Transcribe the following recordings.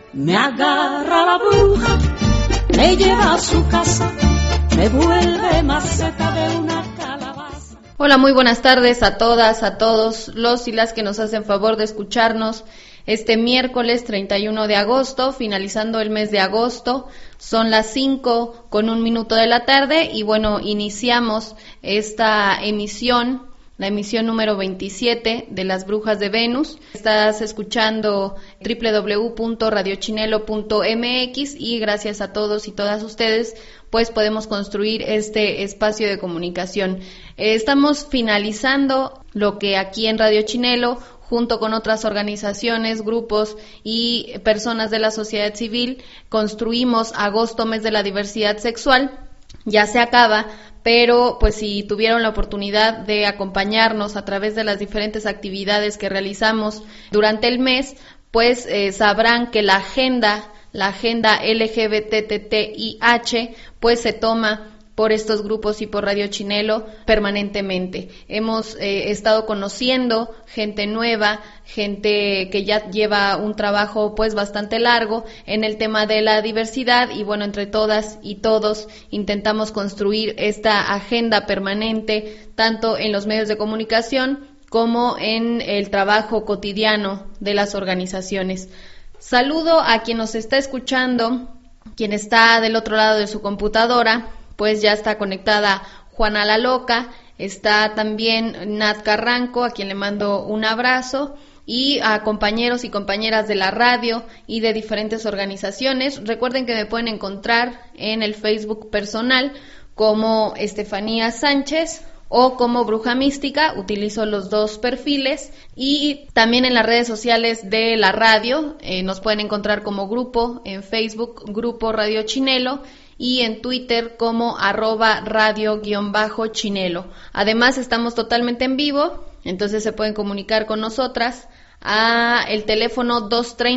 Me agarra la bruja, me lleva a su casa, me vuelve maceta de una calabaza. Hola, muy buenas tardes a todas, a todos los y las que nos hacen favor de escucharnos este miércoles 31 de agosto, finalizando el mes de agosto. Son las 5:01 de la tarde y bueno, iniciamos esta emisión, la emisión número 27 de Las Brujas de Venus. Estás escuchando www.radiochinelo.mx y gracias a todos y todas ustedes pues podemos construir este espacio de comunicación. Estamos finalizando lo que aquí en Radio Chinelo, junto con otras organizaciones, grupos y personas de la sociedad civil, construimos agosto, mes de la diversidad sexual. Ya se acaba, pero pues si tuvieron la oportunidad de acompañarnos a través de las diferentes actividades que realizamos durante el mes, pues sabrán que la agenda LGBTTIH pues se toma por estos grupos y por Radio Chinelo permanentemente. Hemos estado conociendo gente nueva, gente que ya lleva un trabajo pues bastante largo en el tema de la diversidad y bueno, entre todas y todos intentamos construir esta agenda permanente tanto en los medios de comunicación como en el trabajo cotidiano de las organizaciones. Saludo a quien nos está escuchando, quien está del otro lado de su computadora. Pues ya está conectada Juana la Loca, está también Nat Carranco, a quien le mando un abrazo, y a compañeros y compañeras de la radio y de diferentes organizaciones. Recuerden que me pueden encontrar en el Facebook personal como Estefanía Sánchez o como Bruja Mística, utilizo los dos perfiles, y también en las redes sociales de la radio, nos pueden encontrar como grupo, en Facebook, Grupo Radio Chinelo, y en Twitter como @radio_chinelo. Además estamos totalmente en vivo, entonces se pueden comunicar con nosotras a el teléfono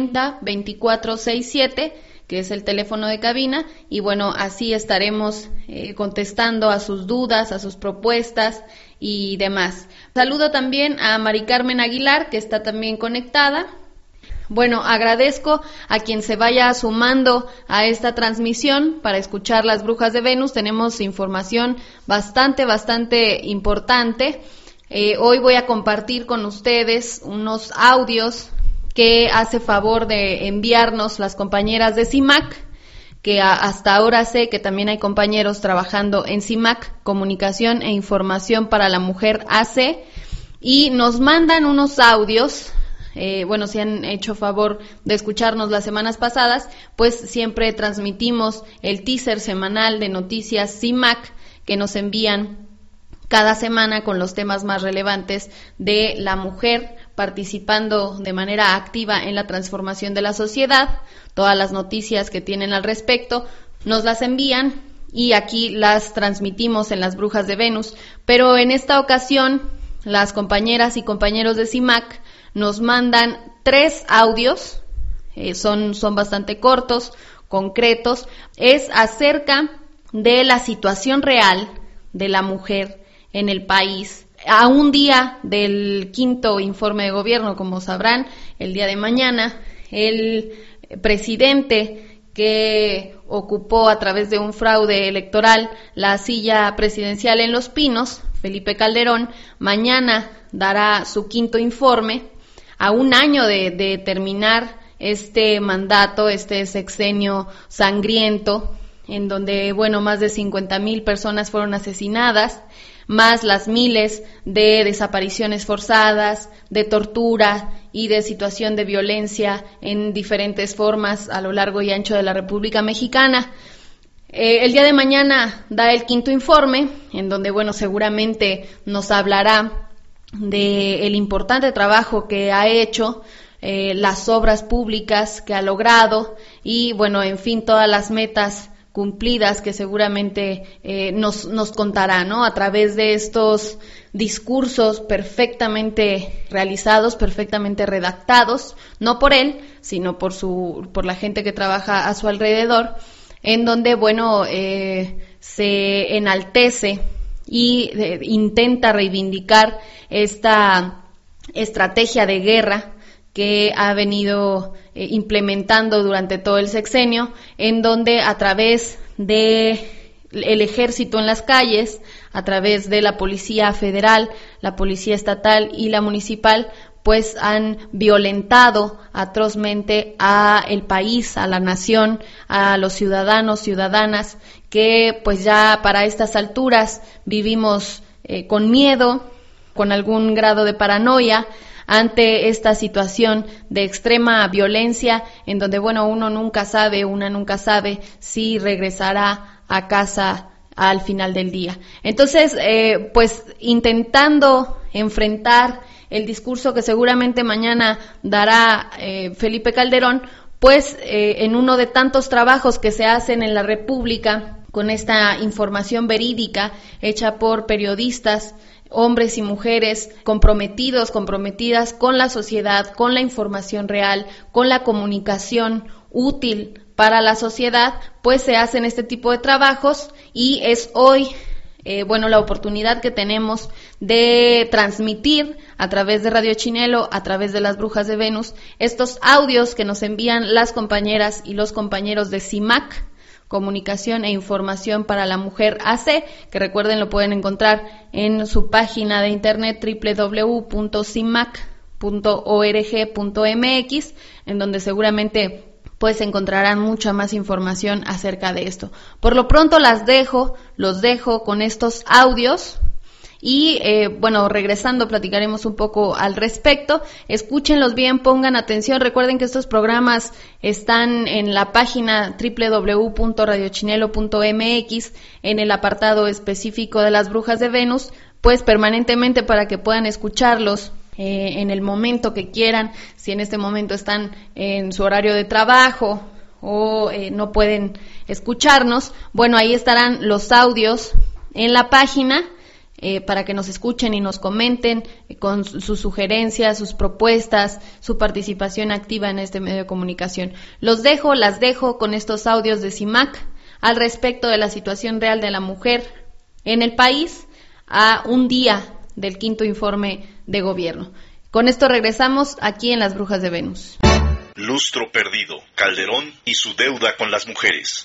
230-2467, que es el teléfono de cabina, y bueno, así estaremos contestando a sus dudas, a sus propuestas y demás. Saludo también a Mari Carmen Aguilar, que está también conectada. Bueno, agradezco a quien se vaya sumando a esta transmisión para escuchar Las Brujas de Venus. Tenemos información bastante importante. Hoy voy a compartir con ustedes unos audios que hace favor de enviarnos las compañeras de CIMAC, que hasta ahora sé que también hay compañeros trabajando en CIMAC, Comunicación e Información para la Mujer AC, y nos mandan unos audios. Bueno, si han hecho favor de escucharnos las semanas pasadas, pues siempre transmitimos el teaser semanal de noticias CIMAC que nos envían cada semana con los temas más relevantes de la mujer participando de manera activa en la transformación de la sociedad. Todas las noticias que tienen al respecto nos las envían y aquí las transmitimos en Las Brujas de Venus, pero en esta ocasión las compañeras y compañeros de CIMAC nos mandan 3 audios, son bastante cortos, concretos. Es acerca de la situación real de la mujer en el país. A un día del 5º informe de gobierno, como sabrán, el día de mañana, el presidente que ocupó a través de un fraude electoral la silla presidencial en Los Pinos, Felipe Calderón, mañana dará su 5º informe. A un año de terminar este mandato, este sexenio sangriento, en donde, bueno, más de 50,000 personas fueron asesinadas, más las miles de desapariciones forzadas, de tortura y de situación de violencia en diferentes formas a lo largo y ancho de la República Mexicana. El día de mañana da el 5º informe, en donde, bueno, seguramente nos hablará del importante trabajo que ha hecho, las obras públicas que ha logrado y, bueno, en fin, todas las metas cumplidas que seguramente nos contará, ¿no? A través de estos discursos perfectamente realizados, perfectamente redactados, no por él, sino por la gente que trabaja a su alrededor, en donde, bueno, se enaltece y intenta reivindicar esta estrategia de guerra que ha venido implementando durante todo el sexenio, en donde a través de el ejército en las calles, a través de la policía federal, la policía estatal y la municipal, pues han violentado atrozmente a el país, a la nación, a los ciudadanos, ciudadanas, que pues ya para estas alturas vivimos con miedo, con algún grado de paranoia, ante esta situación de extrema violencia, en donde, bueno, una nunca sabe si regresará a casa al final del día. Entonces, pues intentando enfrentar el discurso que seguramente mañana dará Felipe Calderón, pues en uno de tantos trabajos que se hacen en la República, con esta información verídica hecha por periodistas, hombres y mujeres comprometidas con la sociedad, con la información real, con la comunicación útil para la sociedad, pues se hacen este tipo de trabajos y es hoy, la oportunidad que tenemos de transmitir a través de Radio Chinelo, a través de las Brujas de Venus, estos audios que nos envían las compañeras y los compañeros de CIMAC, Comunicación e Información para la Mujer AC, que recuerden lo pueden encontrar en su página de internet www.cimac.org.mx, en donde seguramente pues encontrarán mucha más información acerca de esto. Por lo pronto los dejo con estos audios. Y regresando platicaremos un poco al respecto. Escúchenlos bien, pongan atención. Recuerden que estos programas están en la página www.radiochinelo.mx en el apartado específico de las Brujas de Venus, pues permanentemente para que puedan escucharlos en el momento que quieran. Si en este momento están en su horario de trabajo o no pueden escucharnos, bueno, ahí estarán los audios en la página. Para que nos escuchen y nos comenten con sus sugerencias, sus propuestas, su participación activa en este medio de comunicación. Las dejo con estos audios de CIMAC al respecto de la situación real de la mujer en el país a un día del 5º informe de gobierno. Con esto regresamos aquí en Las Brujas de Venus. Lustro perdido, Calderón y su deuda con las mujeres.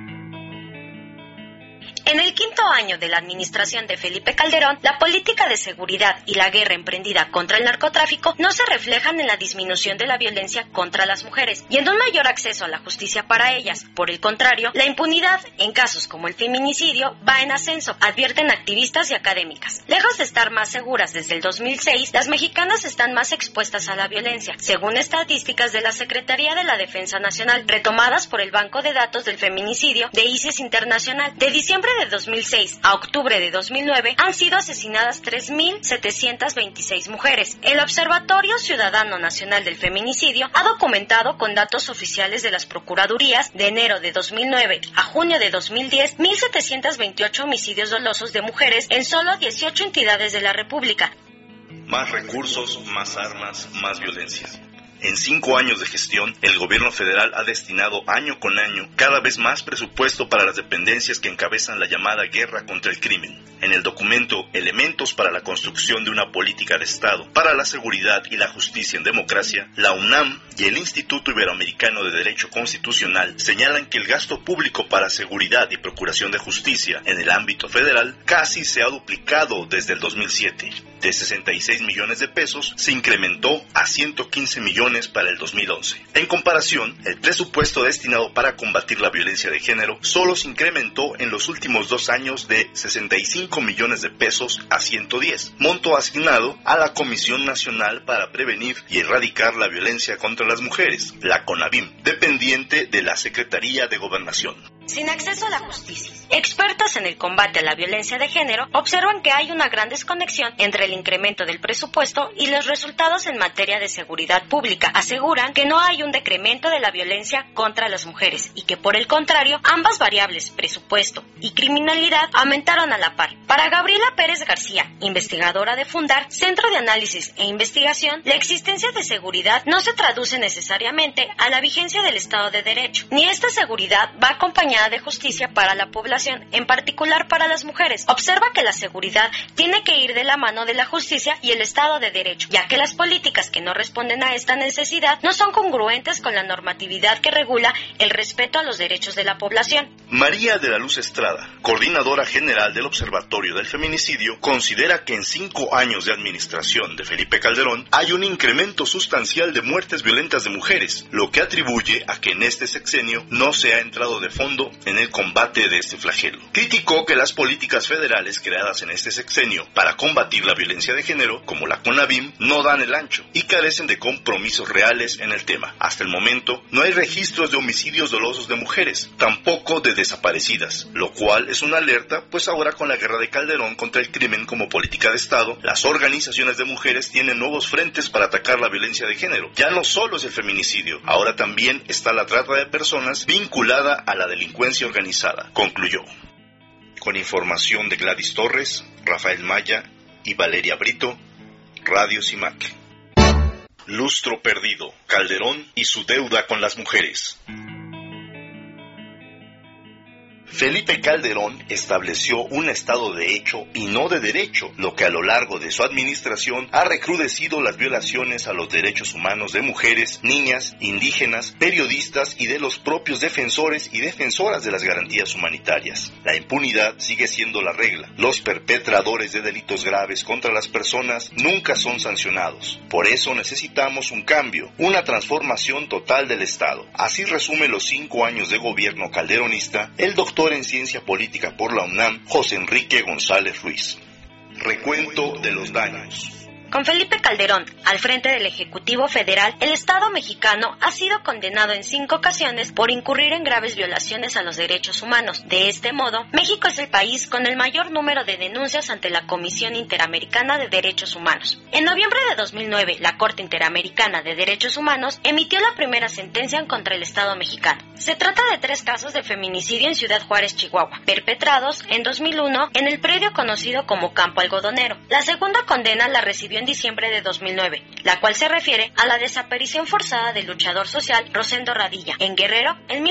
En el 5º año de la administración de Felipe Calderón, la política de seguridad y la guerra emprendida contra el narcotráfico no se reflejan en la disminución de la violencia contra las mujeres y en un mayor acceso a la justicia para ellas. Por el contrario, la impunidad en casos como el feminicidio va en ascenso, advierten activistas y académicas. Lejos de estar más seguras desde el 2006, las mexicanas están más expuestas a la violencia, según estadísticas de la Secretaría de la Defensa Nacional, retomadas por el Banco de Datos del Feminicidio de ICES Internacional. De diciembre de 2006 a octubre de 2009 han sido asesinadas 3.726 mujeres. El Observatorio Ciudadano Nacional del Feminicidio ha documentado con datos oficiales de las procuradurías de enero de 2009 a junio de 2010 1.728 homicidios dolosos de mujeres en solo 18 entidades de la República. Más recursos, más armas, más violencia. En 5 años de gestión, el gobierno federal ha destinado año con año cada vez más presupuesto para las dependencias que encabezan la llamada guerra contra el crimen. En el documento Elementos para la construcción de una política de Estado para la seguridad y la justicia en democracia, la UNAM y el Instituto Iberoamericano de Derecho Constitucional señalan que el gasto público para seguridad y procuración de justicia en el ámbito federal casi se ha duplicado desde el 2007. De 66 millones de pesos se incrementó a 115 millones para el 2011. En comparación, el presupuesto destinado para combatir la violencia de género solo se incrementó en los últimos 2 años de 65 millones de pesos a 110, monto asignado a la Comisión Nacional para Prevenir y Erradicar la Violencia contra las Mujeres, la CONAVIM, dependiente de la Secretaría de Gobernación. Sin acceso a la justicia. Expertos en el combate a la violencia de género observan que hay una gran desconexión entre el incremento del presupuesto y los resultados en materia de seguridad pública. Aseguran que no hay un decremento de la violencia contra las mujeres y que, por el contrario, ambas variables, presupuesto y criminalidad, aumentaron a la par. Para Gabriela Pérez García, investigadora de Fundar, Centro de Análisis e Investigación, la existencia de seguridad no se traduce necesariamente a la vigencia del Estado de Derecho, ni esta seguridad va acompañada soñada de justicia para la población, en particular para las mujeres. Observa que la seguridad tiene que ir de la mano de la justicia y el Estado de Derecho, ya que las políticas que no responden a esta necesidad no son congruentes con la normatividad que regula el respeto a los derechos de la población. María de la Luz Estrada, coordinadora general del Observatorio del Feminicidio, considera que en 5 años de administración de Felipe Calderón hay un incremento sustancial de muertes violentas de mujeres, lo que atribuye a que en este sexenio no se ha entrado de fondo en el combate de este flagelo. Criticó que las políticas federales creadas en este sexenio para combatir la violencia de género, como la CONAVIM, no dan el ancho y carecen de compromisos reales en el tema. Hasta el momento no hay registros de homicidios dolosos de mujeres, tampoco de desaparecidas, lo cual es una alerta, pues ahora con la guerra de Calderón contra el crimen como política de Estado, las organizaciones de mujeres tienen nuevos frentes para atacar la violencia de género. Ya no solo es el feminicidio, ahora también está la trata de personas vinculada a la delincuencia organizada, concluyó. Con información de Gladys Torres, Rafael Maya y Valeria Brito, Radio CIMAC. Lustro perdido, Calderón y su deuda con las mujeres. Felipe Calderón estableció un Estado de hecho y no de derecho, lo que a lo largo de su administración ha recrudecido las violaciones a los derechos humanos de mujeres, niñas, indígenas, periodistas y de los propios defensores y defensoras de las garantías humanitarias. La impunidad sigue siendo la regla. Los perpetradores de delitos graves contra las personas nunca son sancionados. Por eso necesitamos un cambio, una transformación total del Estado. Así resume los 5 años de gobierno calderonista el doctor en Ciencia Política por la UNAM, José Enrique González Ruiz. Recuento de los daños. Con Felipe Calderón al frente del Ejecutivo Federal, el Estado mexicano ha sido condenado en 5 ocasiones por incurrir en graves violaciones a los derechos humanos. De este modo, México es el país con el mayor número de denuncias ante la Comisión Interamericana de Derechos Humanos. En noviembre de 2009, la Corte Interamericana de Derechos Humanos emitió la primera sentencia contra el Estado mexicano. Se trata de 3 casos de feminicidio en Ciudad Juárez, Chihuahua, perpetrados en 2001 en el predio conocido como Campo Algodonero. La segunda condena la recibió en diciembre de 2009, la cual se refiere a la desaparición forzada del luchador social Rosendo Radilla en Guerrero en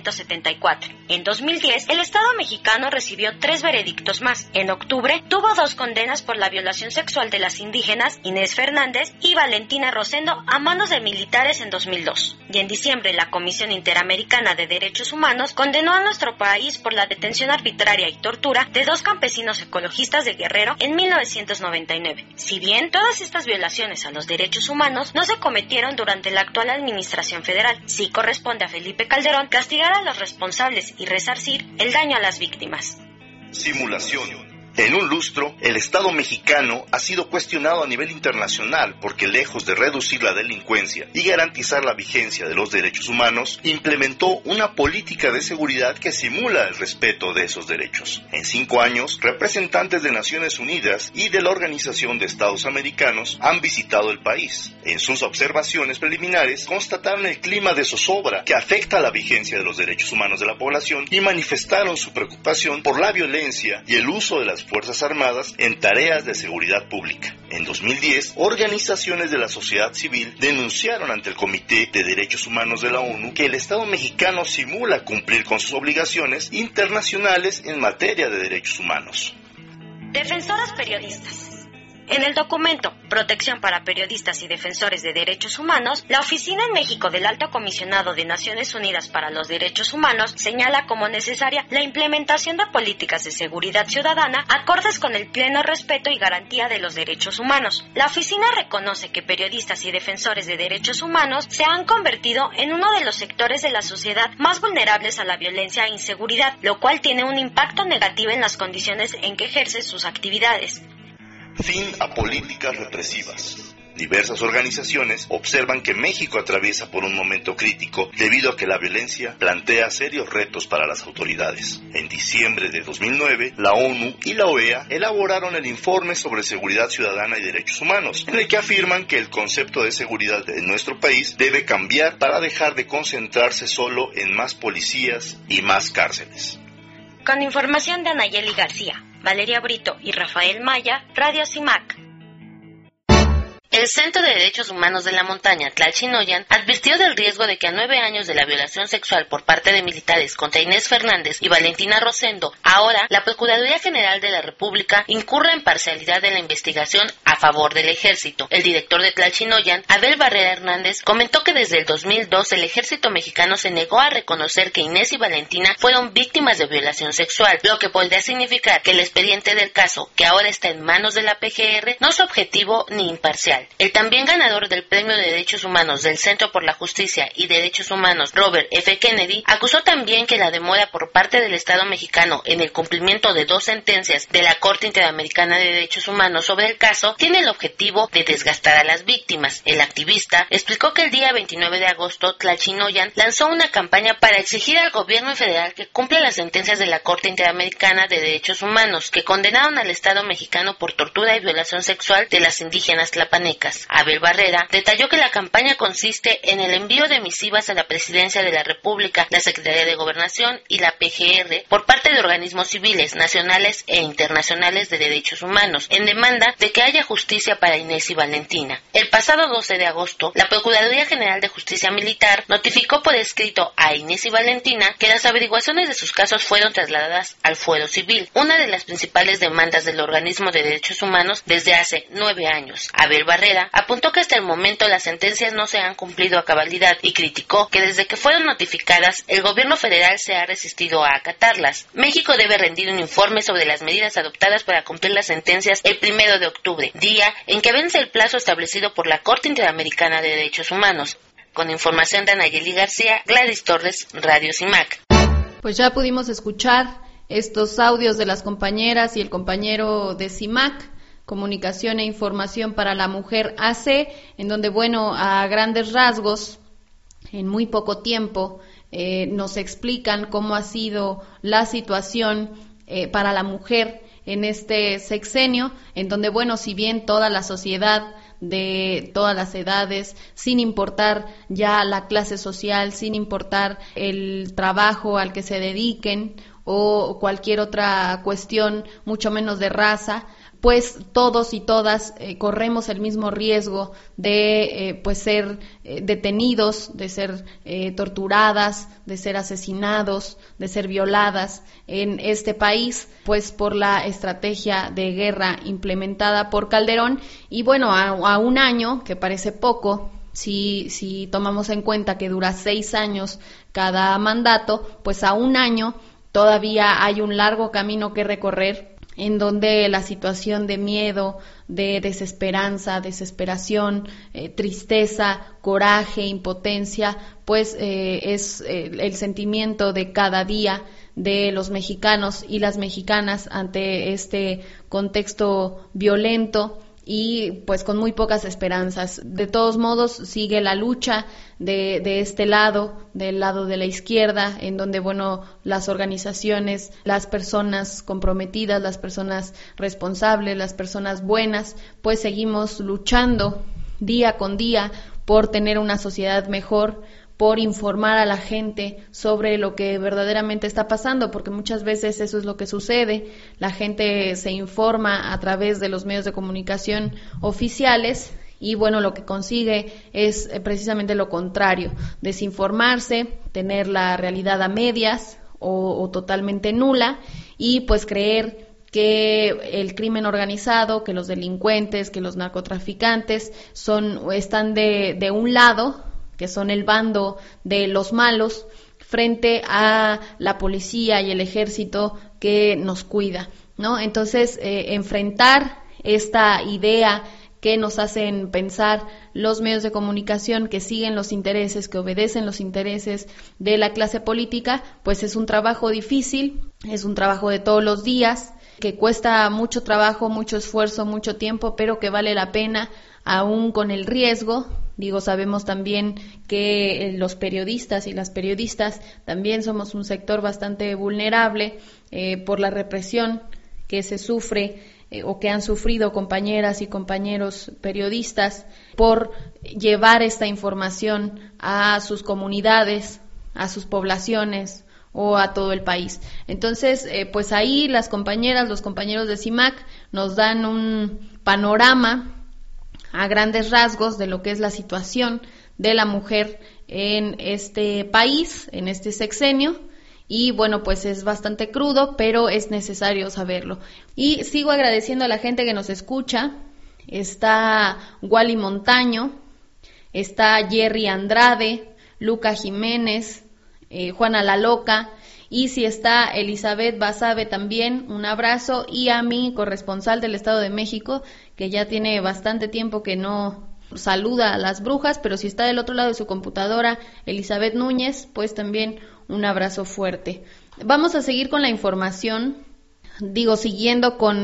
1974. En 2010, el Estado mexicano recibió 3 veredictos más. En octubre, tuvo 2 condenas por la violación sexual de las indígenas Inés Fernández y Valentina Rosendo a manos de militares en 2002. Y en diciembre, la Comisión Interamericana de Derechos Humanos condenó a nuestro país por la detención arbitraria y tortura de 2 campesinos ecologistas de Guerrero en 1999. Si bien todas estas violaciones a los derechos humanos no se cometieron durante la actual administración federal, sí corresponde a Felipe Calderón castigar a los responsables y resarcir el daño a las víctimas. Simulación. En un lustro, el Estado mexicano ha sido cuestionado a nivel internacional porque, lejos de reducir la delincuencia y garantizar la vigencia de los derechos humanos, implementó una política de seguridad que simula el respeto de esos derechos. En 5 años, representantes de Naciones Unidas y de la Organización de Estados Americanos han visitado el país. En sus observaciones preliminares, constataron el clima de zozobra que afecta a la vigencia de los derechos humanos de la población y manifestaron su preocupación por la violencia y el uso de las Fuerzas Armadas en tareas de seguridad pública. En 2010, organizaciones de la sociedad civil denunciaron ante el Comité de Derechos Humanos de la ONU que el Estado mexicano simula cumplir con sus obligaciones internacionales en materia de derechos humanos. Defensoras periodistas. En el documento Protección para Periodistas y Defensores de Derechos Humanos, la Oficina en México del Alto Comisionado de Naciones Unidas para los Derechos Humanos señala como necesaria la implementación de políticas de seguridad ciudadana acordes con el pleno respeto y garantía de los derechos humanos. La oficina reconoce que periodistas y defensores de derechos humanos se han convertido en uno de los sectores de la sociedad más vulnerables a la violencia e inseguridad, lo cual tiene un impacto negativo en las condiciones en que ejercen sus actividades. Fin a políticas represivas. Diversas organizaciones observan que México atraviesa por un momento crítico debido a que la violencia plantea serios retos para las autoridades. En diciembre de 2009, la ONU y la OEA elaboraron el informe sobre seguridad ciudadana y derechos humanos, en el que afirman que el concepto de seguridad en nuestro país debe cambiar para dejar de concentrarse solo en más policías y más cárceles. Con información de Anayeli García, Valeria Brito y Rafael Maya, Radio CIMAC. El Centro de Derechos Humanos de la Montaña, Tlalchinoyan, advirtió del riesgo de que a 9 años de la violación sexual por parte de militares contra Inés Fernández y Valentina Rosendo, ahora la Procuraduría General de la República incurra en parcialidad en la investigación a favor del Ejército. El director de Tlalchinoyan, Abel Barrera Hernández, comentó que desde el 2002 el Ejército mexicano se negó a reconocer que Inés y Valentina fueron víctimas de violación sexual, lo que podría significar que el expediente del caso, que ahora está en manos de la PGR, no es objetivo ni imparcial. El también ganador del Premio de Derechos Humanos del Centro por la Justicia y Derechos Humanos, Robert F. Kennedy, acusó también que la demora por parte del Estado mexicano en el cumplimiento de 2 sentencias de la Corte Interamericana de Derechos Humanos sobre el caso tiene el objetivo de desgastar a las víctimas. El activista explicó que el día 29 de agosto Tlalchinoyan lanzó una campaña para exigir al gobierno federal que cumpla las sentencias de la Corte Interamericana de Derechos Humanos que condenaron al Estado mexicano por tortura y violación sexual de las indígenas tlapanecas. Abel Barrera detalló que la campaña consiste en el envío de misivas a la Presidencia de la República, la Secretaría de Gobernación y la PGR por parte de organismos civiles, nacionales e internacionales de derechos humanos, en demanda de que haya justicia para Inés y Valentina. El pasado 12 de agosto, la Procuraduría General de Justicia Militar notificó por escrito a Inés y Valentina que las averiguaciones de sus casos fueron trasladadas al fuero civil, una de las principales demandas del organismo de derechos humanos desde hace 9 años. Abel Barrera apuntó que hasta el momento las sentencias no se han cumplido a cabalidad y criticó que desde que fueron notificadas el gobierno federal se ha resistido a acatarlas. México debe rendir un informe sobre las medidas adoptadas para cumplir las sentencias el 1 de octubre, día en que vence el plazo establecido por la Corte Interamericana de Derechos Humanos. Con información de Anayeli García, Gladys Torres, Radio CIMAC. Pues ya pudimos escuchar estos audios de las compañeras y el compañero de CIMAC, Comunicación e Información para la Mujer AC, en donde, bueno, a grandes rasgos, en muy poco tiempo, nos explican cómo ha sido la situación para la mujer en este sexenio, en donde, bueno, si bien toda la sociedad de todas las edades, sin importar ya la clase social, sin importar el trabajo al que se dediquen o cualquier otra cuestión, mucho menos de raza, pues todos y todas corremos el mismo riesgo de pues ser detenidos, de ser torturadas, de ser asesinados, de ser violadas en este país, pues por la estrategia de guerra implementada por Calderón. Y bueno, a un año, que parece poco, si tomamos en cuenta que dura 6 años cada mandato, pues a un año todavía hay un largo camino que recorrer, en donde la situación de miedo, de desesperanza, desesperación, tristeza, coraje, impotencia, pues es el sentimiento de cada día de los mexicanos y las mexicanas ante este contexto violento y pues con muy pocas esperanzas. De todos modos, sigue la lucha de este lado, del lado de la izquierda, en donde, bueno, las organizaciones, las personas comprometidas, las personas responsables, las personas buenas, pues seguimos luchando día con día por tener una sociedad mejor, por informar a la gente sobre lo que verdaderamente está pasando, porque muchas veces eso es lo que sucede. La gente se informa a través de los medios de comunicación oficiales y, bueno, lo que consigue es precisamente lo contrario: desinformarse, tener la realidad a medias o totalmente nula, y pues creer que el crimen organizado, que los delincuentes, que los narcotraficantes están de un lado, que son el bando de los malos, frente a la policía y el ejército que nos cuida, ¿no? Entonces, enfrentar esta idea que nos hacen pensar los medios de comunicación, que siguen los intereses, que obedecen los intereses de la clase política, pues es un trabajo difícil, es un trabajo de todos los días, que cuesta mucho trabajo, mucho esfuerzo, mucho tiempo, pero que vale la pena, aún con el riesgo. Sabemos también que los periodistas y las periodistas también somos un sector bastante vulnerable por la represión que se sufre o que han sufrido compañeras y compañeros periodistas por llevar esta información a sus comunidades, a sus poblaciones o a todo el país. Entonces, pues ahí las compañeras, los compañeros de CIMAC nos dan un panorama a grandes rasgos de lo que es la situación de la mujer en este país, en este sexenio. Y bueno, pues es bastante crudo, pero es necesario saberlo. Y sigo agradeciendo a la gente que nos escucha. Está Wally Montaño, está Jerry Andrade, Luca Jiménez, Juana La Loca, y si está Elizabeth Basabe también, un abrazo, y a mi corresponsal del Estado de México, que ya tiene bastante tiempo que no saluda a las brujas, pero si está del otro lado de su computadora, Elizabeth Núñez, pues también un abrazo fuerte. Vamos a seguir con la información, siguiendo con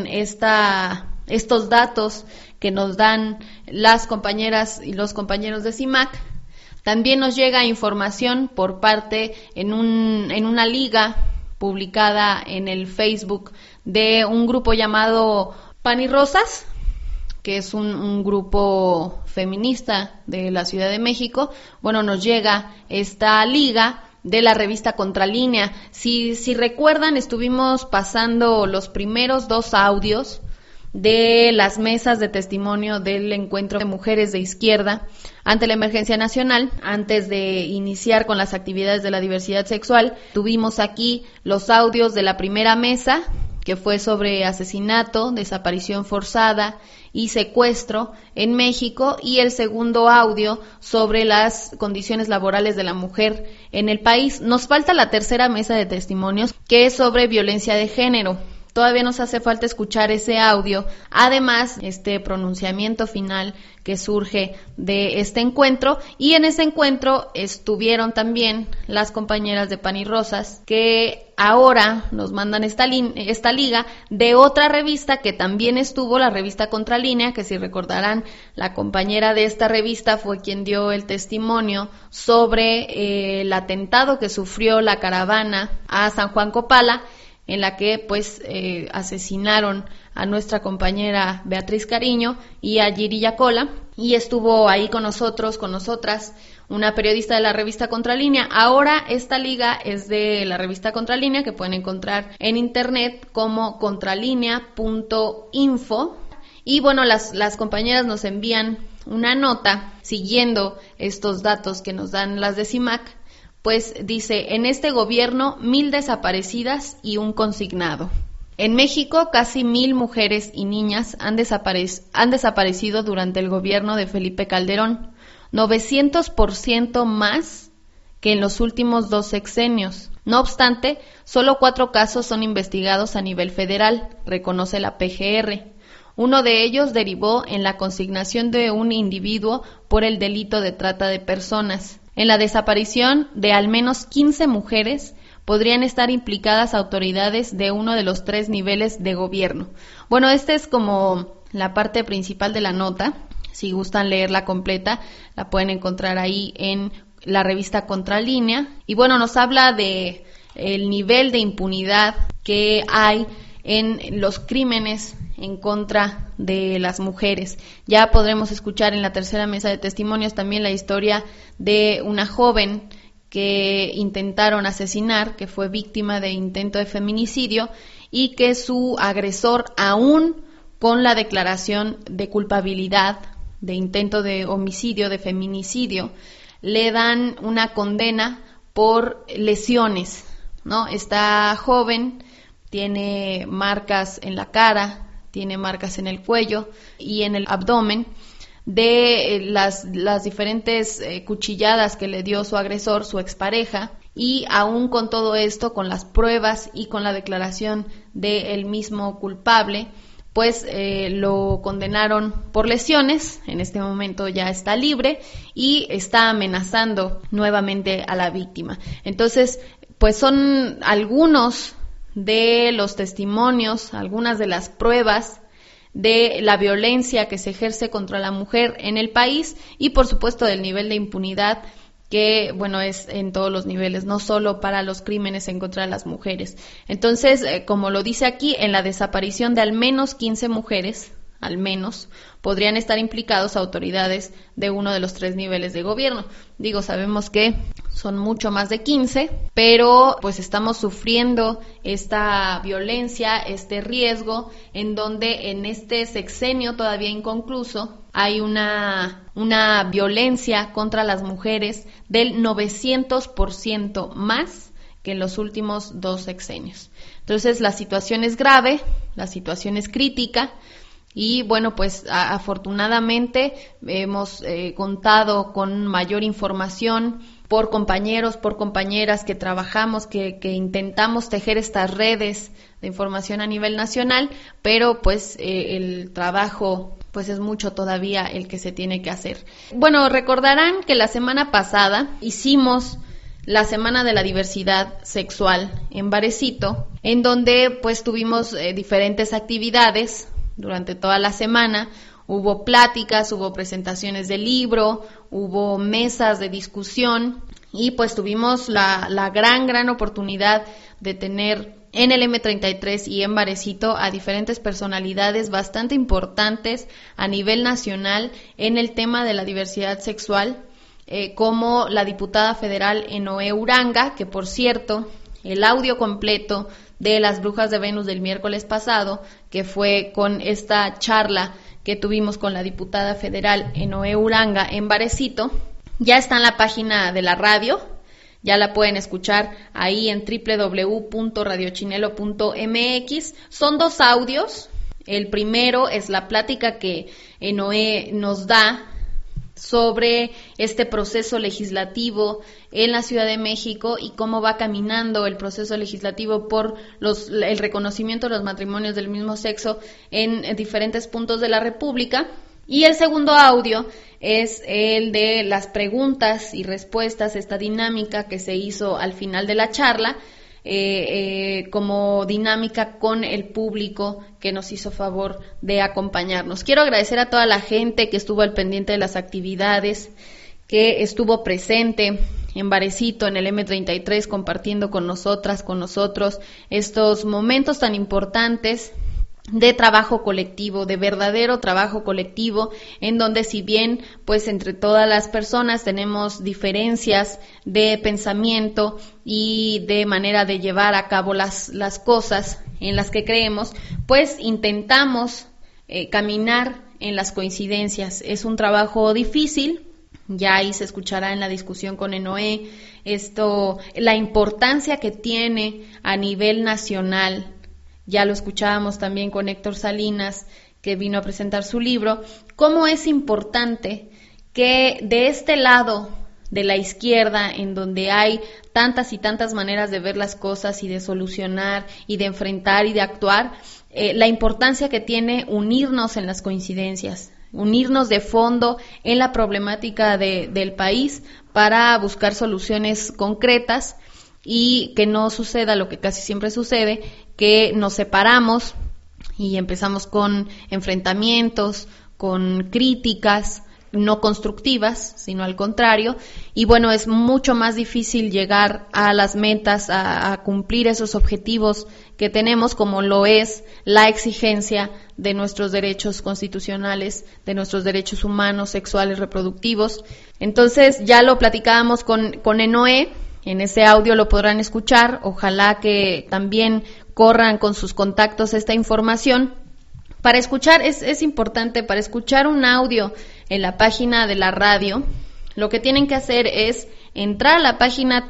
estos datos que nos dan las compañeras y los compañeros de CIMAC. También nos llega información por parte en una liga publicada en el Facebook de un grupo llamado Pan y Rosas, que es un grupo feminista de la Ciudad de México. Bueno, nos llega esta liga de la revista Contralínea. Si recuerdan, estuvimos pasando los primeros 2 audios de las mesas de testimonio del encuentro de mujeres de izquierda ante la emergencia nacional. Antes de iniciar con las actividades de la diversidad sexual, tuvimos aquí los audios de la primera mesa, que fue sobre asesinato, desaparición forzada y secuestro en México, y el segundo audio sobre las condiciones laborales de la mujer en el país. Nos falta la tercera mesa de testimonios, que es sobre violencia de género. Todavía nos hace falta escuchar ese audio, además este pronunciamiento final que surge de este encuentro, y en ese encuentro estuvieron también las compañeras de Pan y Rosas, que ahora nos mandan esta liga de otra revista que también estuvo, la revista Contralínea, que si recordarán, la compañera de esta revista fue quien dio el testimonio sobre el atentado que sufrió la caravana a San Juan Copala, en la que pues asesinaron a nuestra compañera Beatriz Cariño y a Giri Yacola, y estuvo ahí con nosotras, una periodista de la revista Contralínea. Ahora esta liga es de la revista Contralínea, que pueden encontrar en internet como contralinea.info, y bueno, las compañeras nos envían una nota siguiendo estos datos que nos dan las de CIMAC. Pues dice: en este gobierno 1,000 desaparecidas y un consignado. En México casi 1,000 mujeres y niñas han desaparecido durante el gobierno de Felipe Calderón, 900% más que en los últimos 2 sexenios. No obstante, solo 4 casos son investigados a nivel federal, reconoce la PGR. Uno de ellos derivó en la consignación de un individuo por el delito de trata de personas. En la desaparición de al menos 15 mujeres podrían estar implicadas autoridades de uno de los 3 niveles de gobierno. Bueno, esta es como la parte principal de la nota. Si gustan leerla completa, la pueden encontrar ahí en la revista Contralínea. Y bueno, nos habla de el nivel de impunidad que hay en los crímenes en contra de las mujeres. Ya podremos escuchar en la tercera mesa de testimonios también la historia de una joven que intentaron asesinar, que fue víctima de intento de feminicidio, y que su agresor, aún con la declaración de culpabilidad de intento de homicidio, de feminicidio, le dan una condena por lesiones, ¿no? Esta joven tiene marcas en la cara, tiene marcas en el cuello y en el abdomen de las diferentes cuchilladas que le dio su agresor, su expareja, y aún con todo esto, con las pruebas y con la declaración del mismo culpable, pues lo condenaron por lesiones. En este momento ya está libre y está amenazando nuevamente a la víctima. Entonces, pues son algunos de los testimonios, algunas de las pruebas de la violencia que se ejerce contra la mujer en el país, y por supuesto del nivel de impunidad que, bueno, es en todos los niveles, no solo para los crímenes en contra de las mujeres. Entonces, como lo dice aquí, en la desaparición de al menos 15 mujeres, al menos, podrían estar implicados autoridades de uno de los 3 niveles de gobierno. Digo, sabemos que son mucho más de 15, pero pues estamos sufriendo esta violencia, este riesgo, en donde en este sexenio todavía inconcluso hay una violencia contra las mujeres del 900% más que en los últimos 2 sexenios. Entonces la situación es grave, la situación es crítica. Y bueno, pues afortunadamente hemos contado con mayor información por compañeros, por compañeras que trabajamos, que intentamos tejer estas redes de información a nivel nacional, pero pues el trabajo pues es mucho todavía el que se tiene que hacer. Bueno, recordarán que la semana pasada hicimos la Semana de la Diversidad Sexual en Varecito, en donde pues tuvimos diferentes actividades. Durante toda la semana hubo pláticas, hubo presentaciones de libro, hubo mesas de discusión y pues tuvimos la gran oportunidad de tener en el M33 y en Varecito a diferentes personalidades bastante importantes a nivel nacional en el tema de la diversidad sexual, como la diputada federal Enoé Uranga, que por cierto, el audio completo de las Brujas de Venus del miércoles pasado, que fue con esta charla que tuvimos con la diputada federal Enoé Uranga en Varecito, ya está en la página de la radio, ya la pueden escuchar ahí en www.radiochinelo.mx. Son 2 audios, el primero es la plática que Enoé nos da sobre este proceso legislativo en la Ciudad de México y cómo va caminando el proceso legislativo por el reconocimiento de los matrimonios del mismo sexo en diferentes puntos de la República. Y el segundo audio es el de las preguntas y respuestas, esta dinámica que se hizo al final de la charla, como dinámica con el público que nos hizo favor de acompañarnos. Quiero agradecer a toda la gente que estuvo al pendiente de las actividades, que estuvo presente en Varecito, en el M33, compartiendo con nosotras, con nosotros, estos momentos tan importantes de trabajo colectivo, de verdadero trabajo colectivo, en donde si bien pues entre todas las personas tenemos diferencias de pensamiento y de manera de llevar a cabo las cosas en las que creemos, pues intentamos caminar en las coincidencias. Es un trabajo difícil, ya ahí se escuchará en la discusión con Enoé la importancia que tiene a nivel nacional. Ya lo escuchábamos también con Héctor Salinas, que vino a presentar su libro, cómo es importante que de este lado de la izquierda, en donde hay tantas y tantas maneras de ver las cosas y de solucionar y de enfrentar y de actuar, la importancia que tiene unirnos en las coincidencias, unirnos de fondo en la problemática del país para buscar soluciones concretas y que no suceda lo que casi siempre sucede, que nos separamos y empezamos con enfrentamientos, con críticas no constructivas, sino al contrario, y bueno, es mucho más difícil llegar a las metas, a cumplir esos objetivos que tenemos, como lo es la exigencia de nuestros derechos constitucionales, de nuestros derechos humanos, sexuales, reproductivos. Entonces, ya lo platicábamos con Enoé. En ese audio lo podrán escuchar, ojalá que también corran con sus contactos esta información. Para escuchar, es importante, para escuchar un audio en la página de la radio, lo que tienen que hacer es entrar a la página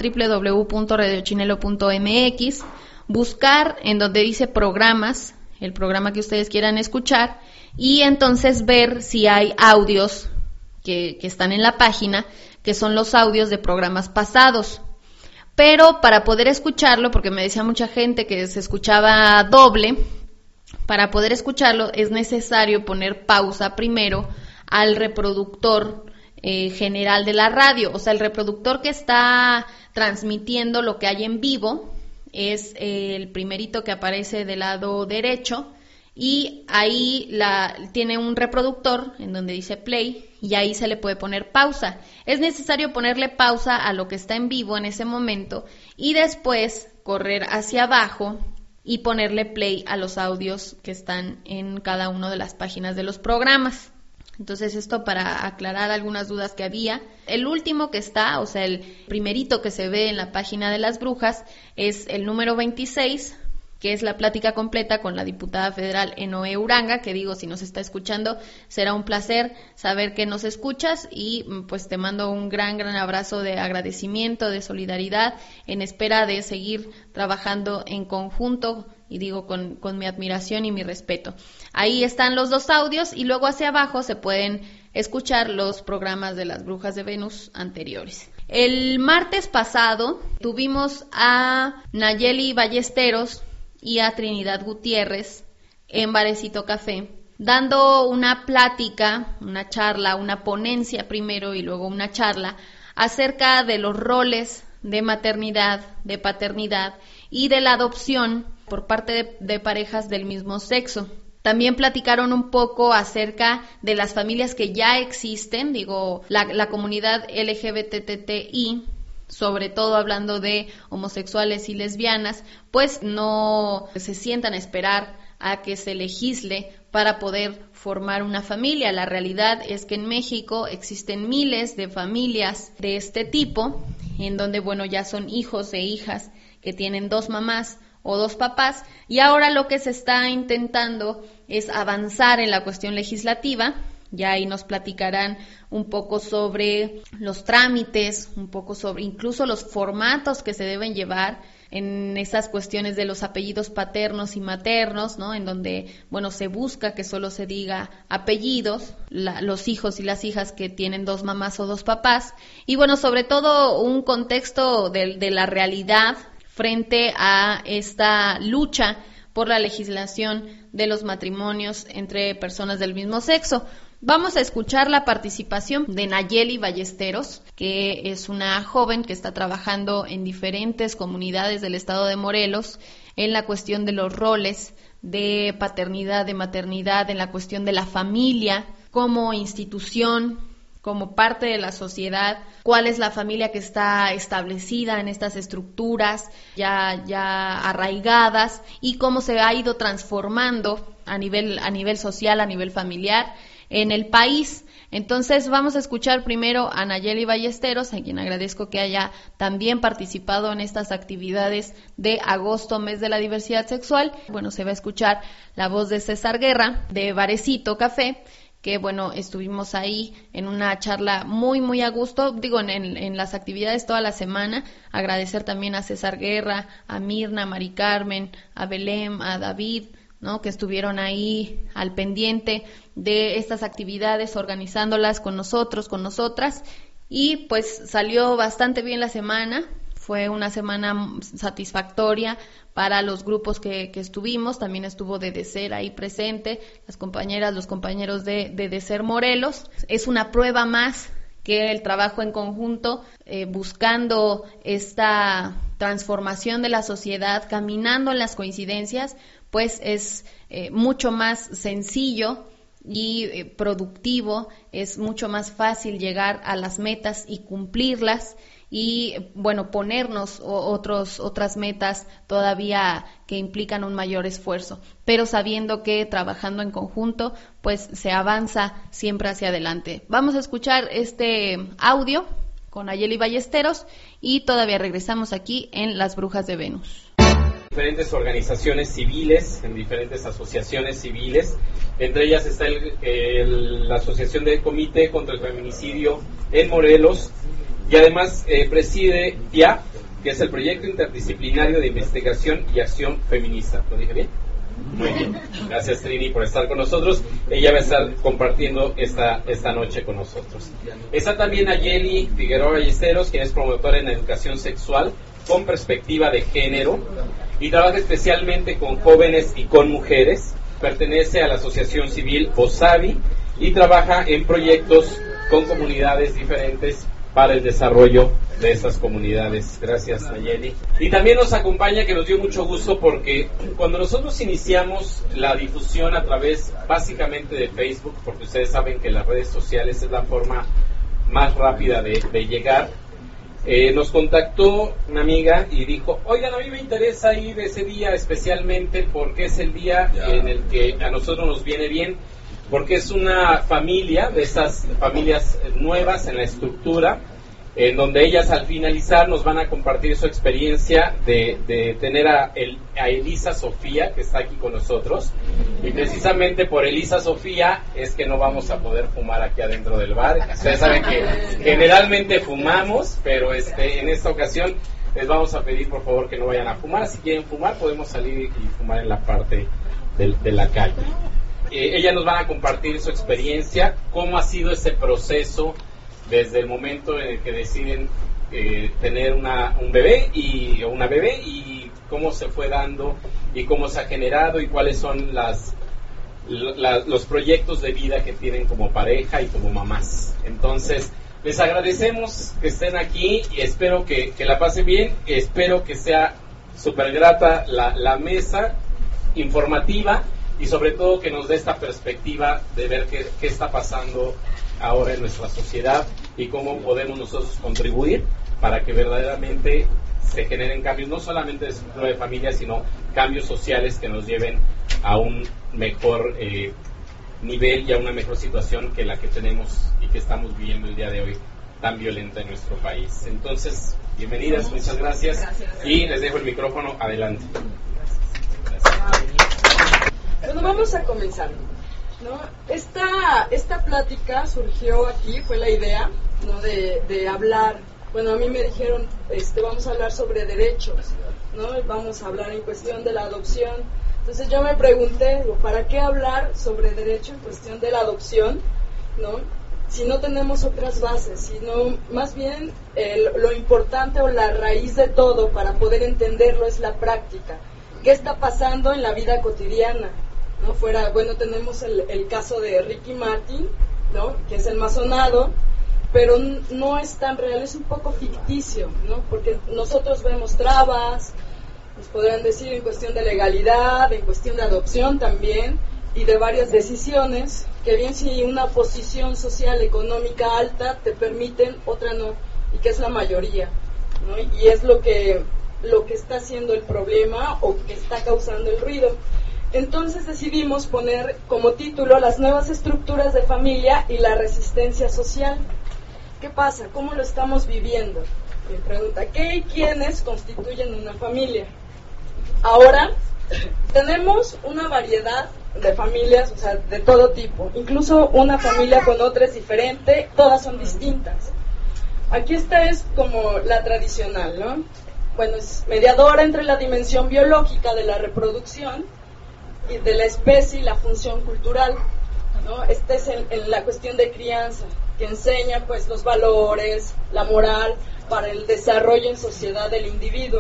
www.radiochinelo.mx, buscar en donde dice programas, el programa que ustedes quieran escuchar, y entonces ver si hay audios que están en la página, que son los audios de programas pasados. Pero para poder escucharlo, porque me decía mucha gente que se escuchaba doble, para poder escucharlo es necesario poner pausa primero al reproductor general de la radio. O sea, el reproductor que está transmitiendo lo que hay en vivo es el primerito que aparece del lado derecho, y ahí tiene un reproductor en donde dice play, y ahí se le puede poner pausa. Es necesario ponerle pausa a lo que está en vivo en ese momento y después correr hacia abajo y ponerle play a los audios que están en cada una de las páginas de los programas. Entonces esto para aclarar algunas dudas que había. El último que está, o sea, el primerito que se ve en la página de las brujas es el número 26, que es la plática completa con la diputada federal Enoé Uranga, que digo, si nos está escuchando, será un placer saber que nos escuchas y pues te mando un gran abrazo de agradecimiento, de solidaridad, en espera de seguir trabajando en conjunto y digo con mi admiración y mi respeto. Ahí están los 2 audios y luego hacia abajo se pueden escuchar los programas de las Brujas de Venus anteriores. El martes pasado tuvimos a Nayeli Ballesteros y a Trinidad Gutiérrez en Barecito Café, dando una plática, una charla, una ponencia primero y luego una charla acerca de los roles de maternidad, de paternidad y de la adopción por parte de parejas del mismo sexo. También platicaron un poco acerca de las familias que ya existen, digo, la comunidad LGBTTI, sobre todo hablando de homosexuales y lesbianas, pues no se sientan a esperar a que se legisle para poder formar una familia. La realidad es que en México existen miles de familias de este tipo, en donde, bueno, ya son hijos e hijas que tienen 2 mamás o 2 papás, y ahora lo que se está intentando es avanzar en la cuestión legislativa. Ya ahí nos platicarán un poco sobre los trámites, un poco sobre incluso los formatos que se deben llevar en esas cuestiones de los apellidos paternos y maternos, ¿no? En donde, bueno, se busca que solo se diga apellidos, los hijos y las hijas que tienen 2 mamás o 2 papás, y bueno, sobre todo un contexto de la realidad frente a esta lucha por la legislación de los matrimonios entre personas del mismo sexo. Vamos a escuchar la participación de Nayeli Ballesteros, que es una joven que está trabajando en diferentes comunidades del estado de Morelos en la cuestión de los roles de paternidad, de maternidad, en la cuestión de la familia como institución, como parte de la sociedad, cuál es la familia que está establecida en estas estructuras ya arraigadas y cómo se ha ido transformando a nivel social, a nivel familiar en el país. Entonces vamos a escuchar primero a Nayeli Ballesteros, a quien agradezco que haya también participado en estas actividades de agosto, mes de la diversidad sexual. Bueno, se va a escuchar la voz de César Guerra, de Barecito Café, que bueno, estuvimos ahí en una charla muy a gusto, digo, en las actividades toda la semana. Agradecer también a César Guerra, a Mirna, a Mari Carmen, a Belém, a David, ¿no? Que estuvieron ahí al pendiente de estas actividades, organizándolas con nosotros, con nosotras, y pues salió bastante bien la semana. Fue una semana satisfactoria para los grupos que estuvimos. También estuvo de DECER ahí presente, las compañeras, los compañeros de DECER Morelos. Es una prueba más que el trabajo en conjunto, buscando esta transformación de la sociedad, caminando en las coincidencias, pues es mucho más sencillo y productivo, es mucho más fácil llegar a las metas y cumplirlas y, bueno, ponernos otras metas todavía que implican un mayor esfuerzo, pero sabiendo que trabajando en conjunto, pues se avanza siempre hacia adelante. Vamos a escuchar este audio con Nayeli Ballesteros y todavía regresamos aquí en Las Brujas de Venus. Diferentes organizaciones civiles, en diferentes asociaciones civiles, entre ellas está la Asociación del Comité contra el Feminicidio en Morelos, y además preside TIAF, que es el Proyecto Interdisciplinario de Investigación y Acción Feminista. ¿Lo dije bien? Muy bien. Gracias, Trini, por estar con nosotros. Ella va a estar compartiendo esta noche con nosotros. Está también Nayeli Figueroa Ballesteros, quien es promotora en educación sexual con perspectiva de género y trabaja especialmente con jóvenes y con mujeres. Pertenece a la asociación civil OSAVI y trabaja en proyectos con comunidades diferentes para el desarrollo de estas comunidades. Gracias, Nayeli. Y también nos acompaña, que nos dio mucho gusto, porque cuando nosotros iniciamos la difusión a través básicamente de Facebook, porque ustedes saben que las redes sociales es la forma más rápida de llegar, nos contactó una amiga y dijo: oigan, a mí me interesa ir ese día especialmente porque es el día en el que a nosotros nos viene bien porque es una familia de esas familias nuevas en la estructura, en donde ellas al finalizar nos van a compartir su experiencia de tener a Elisa Sofía, que está aquí con nosotros, y precisamente por Elisa Sofía es que no vamos a poder fumar aquí adentro del bar. Ustedes saben que generalmente fumamos, pero en esta ocasión les vamos a pedir por favor que no vayan a fumar. Si quieren fumar podemos salir y fumar en la parte de la calle. Ellas nos van a compartir su experiencia, cómo ha sido ese proceso desde el momento en el que deciden tener un bebé o una bebé, y cómo se fue dando y cómo se ha generado y cuáles son los proyectos de vida que tienen como pareja y como mamás. Entonces, les agradecemos que estén aquí y espero que la pasen bien, espero que sea súper grata la mesa informativa y sobre todo que nos dé esta perspectiva de ver qué está pasando ahora en nuestra sociedad y cómo podemos nosotros contribuir para que verdaderamente se generen cambios, no solamente de estructura de familia, sino cambios sociales que nos lleven a un mejor nivel y a una mejor situación que la que tenemos y que estamos viviendo el día de hoy, tan violenta en nuestro país. Entonces, bienvenidas, muchas gracias y les dejo el micrófono, adelante. Bueno, vamos a comenzar, ¿no? Esta plática surgió aquí, fue la idea, ¿no? de hablar. Bueno, a mí me dijeron, vamos a hablar sobre derechos, ¿no? Vamos a hablar en cuestión de la adopción. Entonces yo me pregunté, ¿para qué hablar sobre derecho en cuestión de la adopción, ¿no? Si no tenemos otras bases, sino más bien lo importante o la raíz de todo para poder entenderlo es la práctica. ¿Qué está pasando en la vida cotidiana? ¿No? Tenemos el caso de Ricky Martin, ¿no? Que es el más sonado, pero no es tan real, es un poco ficticio, ¿no? Porque nosotros vemos trabas, nos podrán decir en cuestión de legalidad, en cuestión de adopción también, y de varias decisiones, que bien si una posición social, económica alta te permiten, otra no, y que es la mayoría, ¿no? Y es lo que está haciendo el problema o que está causando el ruido. Entonces decidimos poner como título las nuevas estructuras de familia y la resistencia social. ¿Qué pasa? ¿Cómo lo estamos viviendo? Me pregunta, ¿qué y quiénes constituyen una familia? Ahora tenemos una variedad de familias, o sea, de todo tipo. Incluso una familia con otra es diferente, todas son distintas. Aquí esta es como la tradicional, ¿no? Bueno, es mediadora entre la dimensión biológica de la reproducción y de la especie y la función cultural, ¿no? Este es en la cuestión de crianza, que enseña pues los valores, la moral para el desarrollo en sociedad del individuo.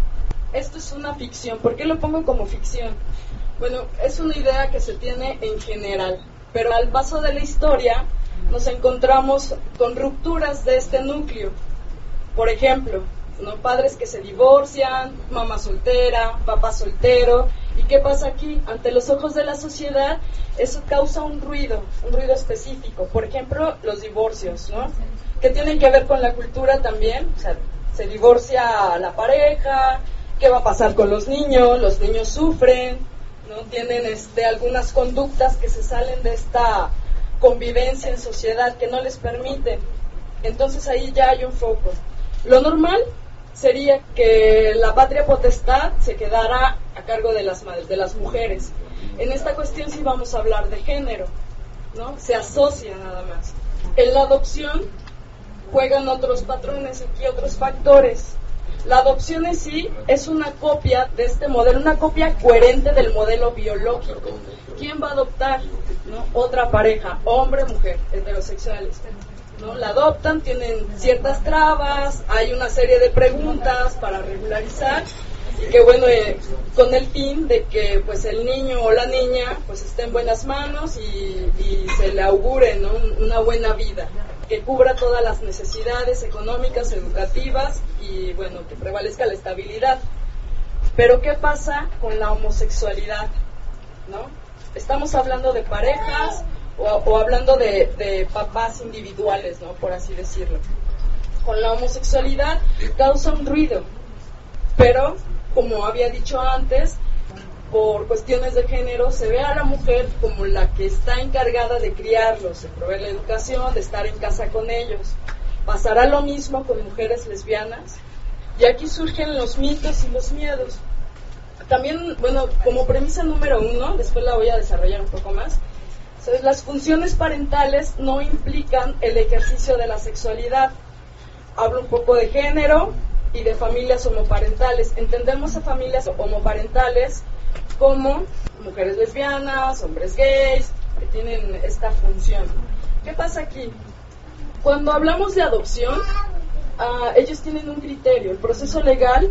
Esto es una ficción. ¿Por qué lo pongo como ficción? Bueno, es una idea que se tiene en general, pero al paso de la historia nos encontramos con rupturas de este núcleo. Por ejemplo, ¿no? Padres que se divorcian, mamá soltera, papá soltero. ¿Y qué pasa aquí? Ante los ojos de la sociedad, eso causa un ruido específico. Por ejemplo, los divorcios, ¿no? Que tienen que ver con la cultura también. O sea, se divorcia la pareja, ¿qué va a pasar con los niños sufren, ¿no? Tienen algunas conductas que se salen de esta convivencia en sociedad que no les permiten. Entonces ahí ya hay un foco. Lo normal sería que la patria potestad se quedara a cargo de las madres, de las mujeres. En esta cuestión sí vamos a hablar de género, ¿no? Se asocia nada más. En la adopción juegan otros patrones y otros factores. La adopción en sí es una copia de este modelo, una copia coherente del modelo biológico. ¿Quién va a adoptar? ¿No? Otra pareja, hombre, mujer, heterosexuales, ¿no? La adoptan, tienen ciertas trabas, hay una serie de preguntas para regularizar y que bueno, con el fin de que pues el niño o la niña pues esté en buenas manos y se le augure, ¿no? Una buena vida, que cubra todas las necesidades económicas, educativas y bueno, que prevalezca la estabilidad. Pero ¿qué pasa con la homosexualidad? ¿No? Estamos hablando de parejas o hablando de papás individuales, ¿no? Por así decirlo. Con la homosexualidad causa un ruido, pero como había dicho antes, por cuestiones de género, se ve a la mujer como la que está encargada de criarlos, de proveer la educación, de estar en casa con ellos. Pasará lo mismo con mujeres lesbianas, y aquí surgen los mitos y los miedos. También, bueno, como premisa número 1, después la voy a desarrollar un poco más, las funciones parentales no implican el ejercicio de la sexualidad. Hablo un poco de género y de familias homoparentales. Entendemos a familias homoparentales como mujeres lesbianas, hombres gays, que tienen esta función. ¿Qué pasa aquí? Cuando hablamos de adopción, ellos tienen un criterio. El proceso legal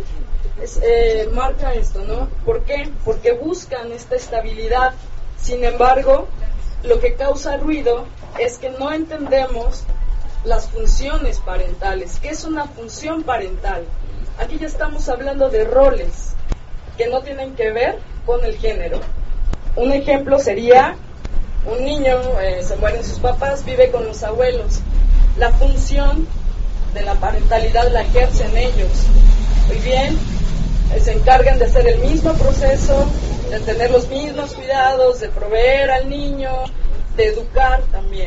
marca esto, ¿no? ¿Por qué? Porque buscan esta estabilidad. Sin embargo, lo que causa ruido es que no entendemos las funciones parentales. ¿Qué es una función parental? Aquí ya estamos hablando de roles que no tienen que ver con el género. Un ejemplo sería un niño, se mueren sus papás, vive con los abuelos. La función de la parentalidad la ejercen ellos. Muy bien, se encargan de hacer el mismo proceso, de tener los mismos cuidados, de proveer al niño, de educar también.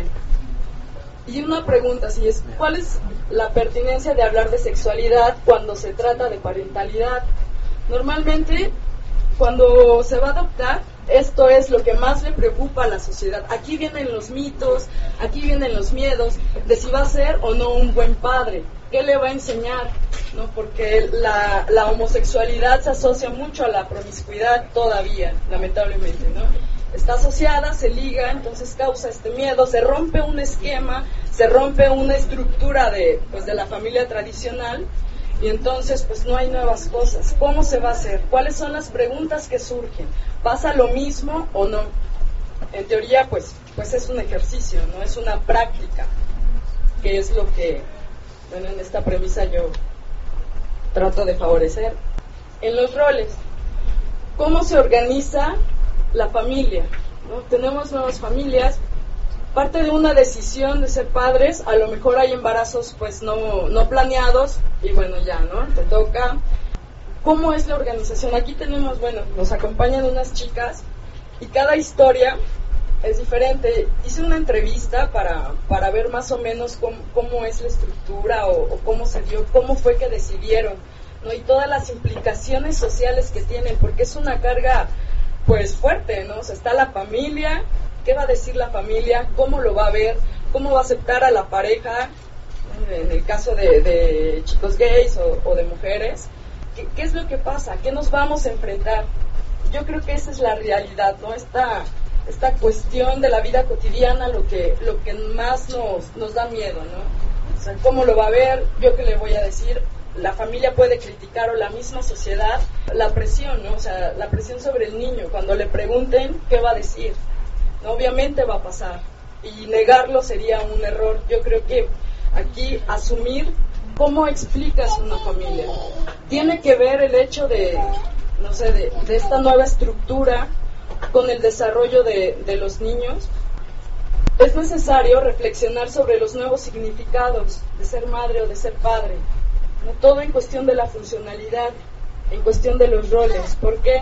Y una pregunta, si es, ¿cuál es la pertinencia de hablar de sexualidad cuando se trata de parentalidad? Normalmente, cuando se va a adoptar, esto es lo que más le preocupa a la sociedad. Aquí vienen los mitos, aquí vienen los miedos de si va a ser o no un buen padre, qué le va a enseñar, ¿no? Porque la homosexualidad se asocia mucho a la promiscuidad todavía, lamentablemente, ¿no? Está asociada, se liga, entonces causa este miedo, se rompe un esquema, se rompe una estructura de la familia tradicional, y entonces pues no hay nuevas cosas. ¿Cómo se va a hacer? ¿Cuáles son las preguntas que surgen? ¿Pasa lo mismo o no? En teoría pues es un ejercicio, no es una práctica, que es lo que, bueno, en esta premisa yo trato de favorecer. En los roles, ¿cómo se organiza la familia? ¿No? Tenemos nuevas familias, parte de una decisión de ser padres, a lo mejor hay embarazos pues no planeados, y bueno, ya, ¿no? Te toca. ¿Cómo es la organización? Aquí tenemos, bueno, nos acompañan unas chicas, y cada historia es diferente. Hice una entrevista para ver más o menos cómo es la estructura, o cómo se dio, cómo fue que decidieron, ¿no? Y todas las implicaciones sociales que tienen, porque es una carga pues fuerte, ¿no? O sea, está la familia, ¿qué va a decir la familia? ¿Cómo lo va a ver? ¿Cómo va a aceptar a la pareja? En el caso de chicos gays o de mujeres, ¿qué es lo que pasa? ¿Qué nos vamos a enfrentar? Yo creo que esa es la realidad, ¿no? Esta cuestión de la vida cotidiana, lo que más nos da miedo, ¿no? O sea, ¿cómo lo va a ver? ¿Yo qué le voy a decir? La familia puede criticar, o la misma sociedad, la presión, ¿no? O sea, la presión sobre el niño, cuando le pregunten, ¿qué va a decir? ¿No? Obviamente va a pasar, y negarlo sería un error. Yo creo que aquí asumir cómo explicas una familia. Tiene que ver el hecho de esta nueva estructura con el desarrollo de los niños. Es necesario reflexionar sobre los nuevos significados de ser madre o de ser padre, ¿no? Todo en cuestión de la funcionalidad, en cuestión de los roles. ¿Por qué?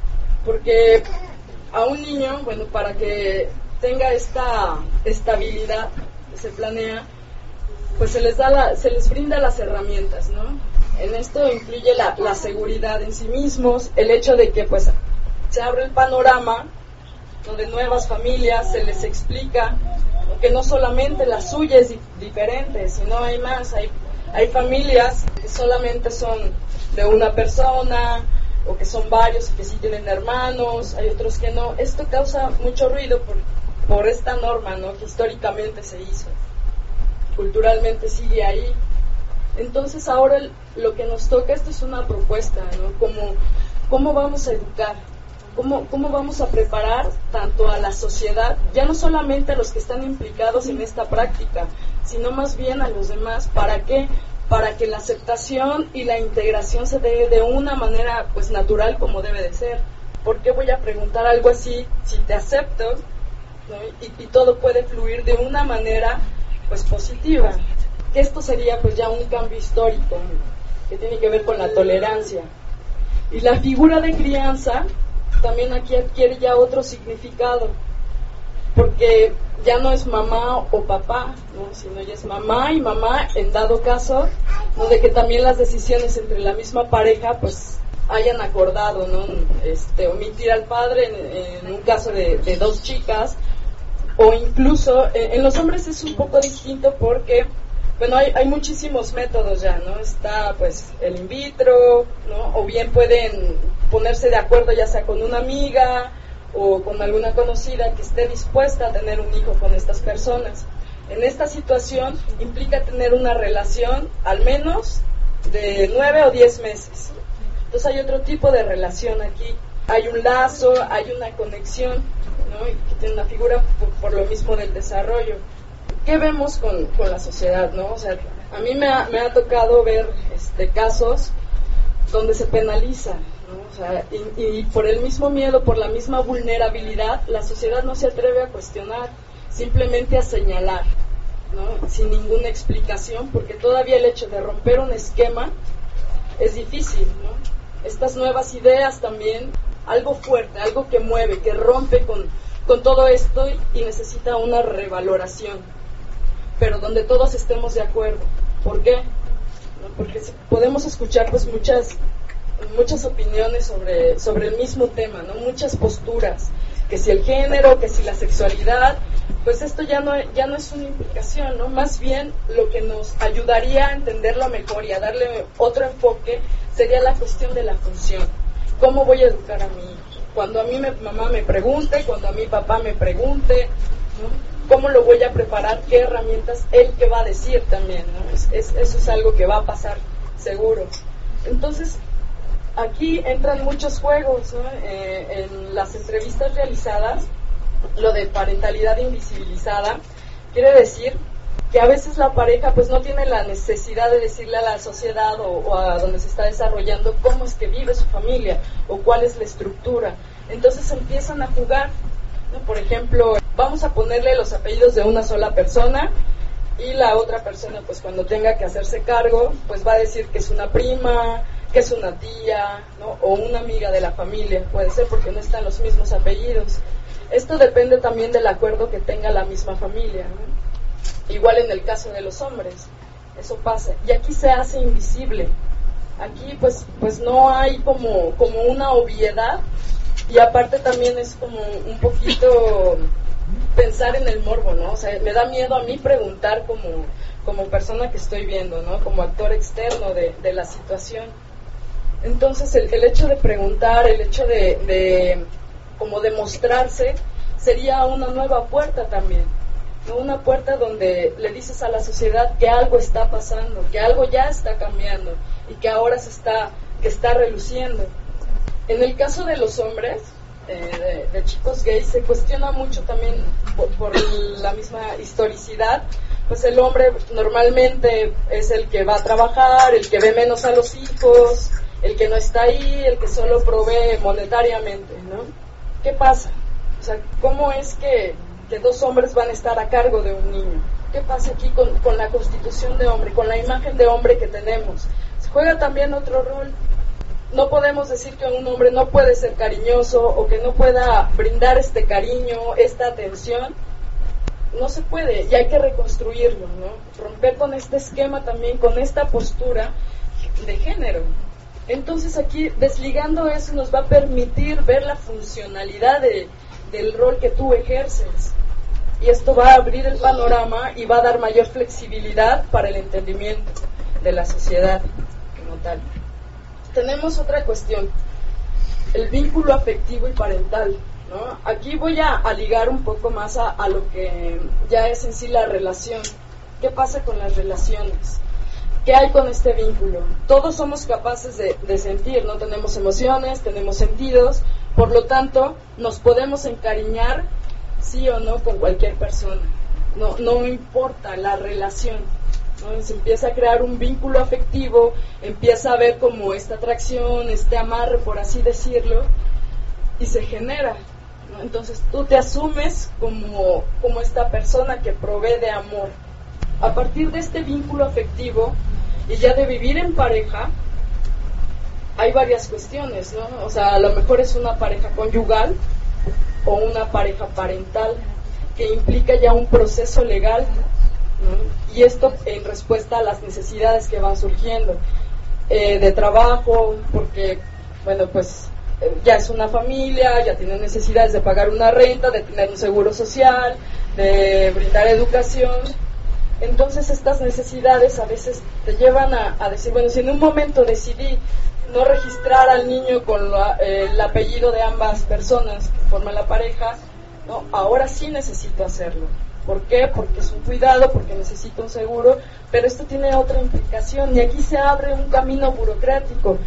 Porque a un niño, bueno, para que tenga esta estabilidad que se planea, pues se les brinda las herramientas, ¿no? En esto incluye la seguridad en sí mismos, el hecho de que pues se abre el panorama, ¿no?, de nuevas familias, se les explica, ¿no?, que no solamente la suya es diferente, sino hay más, hay familias que solamente son de una persona, o que son varios y que sí tienen hermanos, hay otros que no. Esto causa mucho ruido por esta norma, ¿no?, que históricamente se hizo, culturalmente sigue ahí. Entonces ahora lo que nos toca, esto es una propuesta, ¿no?, cómo vamos a educar, cómo vamos a preparar tanto a la sociedad, ya no solamente a los que están implicados en esta práctica, sino más bien a los demás. ¿Para qué? Para que la aceptación y la integración se dé de una manera pues natural, como debe de ser. ¿Por qué voy a preguntar algo así si te acepto, ¿no?, y todo puede fluir de una manera pues positiva? Que esto sería pues ya un cambio histórico, ¿no?, que tiene que ver con la tolerancia. Y la figura de crianza también aquí adquiere ya otro significado, porque ya no es mamá o papá, ¿no? Sino ya es mamá y mamá en dado caso, ¿no? De que también las decisiones entre la misma pareja pues hayan acordado, ¿no? Omitir al padre en un caso de dos chicas, o incluso en los hombres es un poco distinto porque, bueno, hay muchísimos métodos ya, ¿no? Está pues el in vitro, ¿no? O bien pueden ponerse de acuerdo ya sea con una amiga o con alguna conocida que esté dispuesta a tener un hijo con estas personas. En esta situación implica tener una relación al menos de 9 o 10 meses. Entonces hay otro tipo de relación aquí. Hay un lazo, hay una conexión, ¿no? Y que tiene una figura por lo mismo del desarrollo. ¿Qué vemos con la sociedad, no? O sea, a mí me ha tocado ver casos donde se penaliza, ¿no? O sea, y por el mismo miedo, por la misma vulnerabilidad, la sociedad no se atreve a cuestionar, simplemente a señalar, ¿no? Sin ninguna explicación, porque todavía el hecho de romper un esquema es difícil, ¿no? Estas nuevas ideas también, algo fuerte, algo que mueve, que rompe con todo esto y necesita una revaloración, pero donde todos estemos de acuerdo. ¿Por qué? ¿No? Porque podemos escuchar pues muchas opiniones sobre el mismo tema, ¿no? Muchas posturas, que si el género, que si la sexualidad, pues esto ya no es una implicación, ¿no? Más bien lo que nos ayudaría a entenderlo mejor y a darle otro enfoque sería la cuestión de la función. ¿Cómo voy a educar a mi hijo? Cuando a mí mamá me pregunte, cuando a mi papá me pregunte, ¿no? ¿Cómo lo voy a preparar? ¿Qué herramientas él que va a decir también, ¿no? Eso es algo que va a pasar seguro. Entonces, aquí entran muchos juegos, ¿no? En las entrevistas realizadas, lo de parentalidad invisibilizada quiere decir que a veces la pareja pues no tiene la necesidad de decirle a la sociedad o a donde se está desarrollando cómo es que vive su familia o cuál es la estructura. Entonces empiezan a jugar, ¿no? Por ejemplo, vamos a ponerle los apellidos de una sola persona y la otra persona pues cuando tenga que hacerse cargo pues va a decir que es una prima, que es una tía, ¿no? O una amiga de la familia, puede ser porque no están los mismos apellidos. Esto depende también del acuerdo que tenga la misma familia, ¿no? Igual en el caso de los hombres, eso pasa. Y aquí se hace invisible. Aquí pues no hay como una obviedad, y aparte también es como un poquito pensar en el morbo, ¿no? O sea, me da miedo a mí preguntar como persona que estoy viendo, ¿no? Como actor externo de la situación. Entonces el hecho de preguntar, el hecho de como demostrarse, sería una nueva puerta también, ¿no? Una puerta donde le dices a la sociedad que algo está pasando, que algo ya está cambiando y que ahora que está reluciendo. En el caso de los hombres, de chicos gays, se cuestiona mucho también por la misma historicidad. Pues el hombre normalmente es el que va a trabajar, el que ve menos a los hijos, el que no está ahí, el que solo provee monetariamente, ¿no? ¿Qué pasa? O sea, ¿cómo es que dos hombres van a estar a cargo de un niño? ¿Qué pasa aquí con la constitución de hombre, con la imagen de hombre que tenemos? Se juega también otro rol. No podemos decir que un hombre no puede ser cariñoso o que no pueda brindar este cariño, esta atención. No se puede y hay que reconstruirlo, ¿no? Romper con este esquema también, con esta postura de género. Entonces aquí, desligando eso, nos va a permitir ver la funcionalidad del rol que tú ejerces. Y esto va a abrir el panorama y va a dar mayor flexibilidad para el entendimiento de la sociedad como tal. Tenemos otra cuestión, el vínculo afectivo y parental, ¿no? Aquí voy a ligar un poco más a lo que ya es en sí la relación. ¿Qué pasa con las relaciones? ¿Qué hay con este vínculo? Todos somos capaces de sentir, ¿no? Tenemos emociones, tenemos sentidos, por lo tanto, nos podemos encariñar, sí o no, con cualquier persona. No importa la relación, ¿no? Se empieza a crear un vínculo afectivo, empieza a haber como esta atracción, este amarre, por así decirlo, y se genera, ¿no? Entonces tú te asumes como esta persona que provee de amor. A partir de este vínculo afectivo y ya de vivir en pareja, hay varias cuestiones, ¿no? O sea, a lo mejor es una pareja conyugal o una pareja parental que implica ya un proceso legal, ¿no? Y esto en respuesta a las necesidades que van surgiendo de trabajo, porque, bueno, pues ya es una familia, ya tiene necesidades de pagar una renta, de tener un seguro social, de brindar educación. Entonces estas necesidades a veces te llevan a decir, bueno, si en un momento decidí no registrar al niño con el apellido de ambas personas que forman la pareja, ¿no? Ahora sí necesito hacerlo. ¿Por qué? Porque es un cuidado, porque necesito un seguro, pero esto tiene otra implicación y aquí se abre un camino burocrático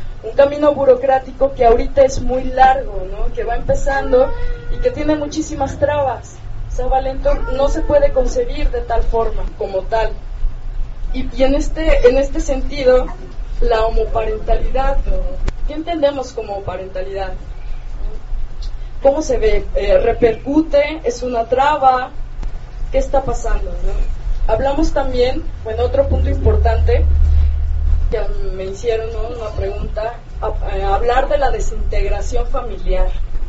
que ahorita es muy largo, ¿no? Que va empezando y que tiene muchísimas trabas. O sea, Valento no se puede concebir de tal forma, como tal. Y en este sentido, la homoparentalidad, ¿qué entendemos como parentalidad? ¿Cómo se ve? ¿Repercute? ¿Es una traba? ¿Qué está pasando, no? Hablamos también, bueno, otro punto importante que me hicieron, ¿no? Una pregunta, hablar de la desintegración familiar.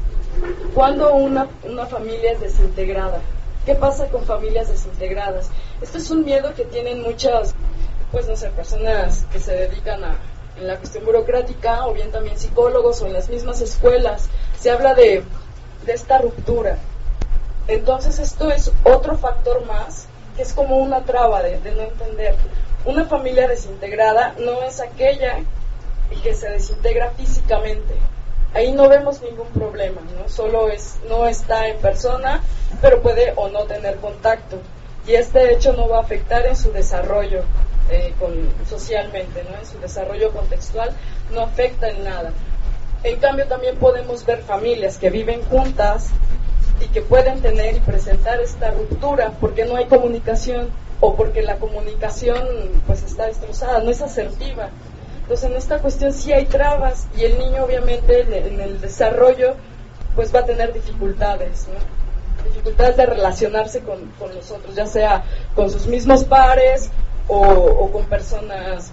¿Cuándo una familia es desintegrada? ¿Qué pasa con familias desintegradas? Esto es un miedo que tienen muchas, pues no sé, personas que se dedican en la cuestión burocrática, o bien también psicólogos, o en las mismas escuelas. Se habla de esta ruptura. Entonces esto es otro factor más, que es como una traba de no entender. Una familia desintegrada no es aquella que se desintegra físicamente. Ahí no vemos ningún problema, ¿no? Solo no está en persona, pero puede o no tener contacto. Y este hecho no va a afectar en su desarrollo socialmente, ¿no? En su desarrollo contextual no afecta en nada. En cambio también podemos ver familias que viven juntas y que pueden tener y presentar esta ruptura porque no hay comunicación o porque la comunicación pues está destrozada, no es asertiva. Entonces en esta cuestión sí hay trabas y el niño obviamente en el desarrollo pues va a tener dificultades, ¿no? Dificultades de relacionarse con los otros, ya sea con sus mismos pares o con personas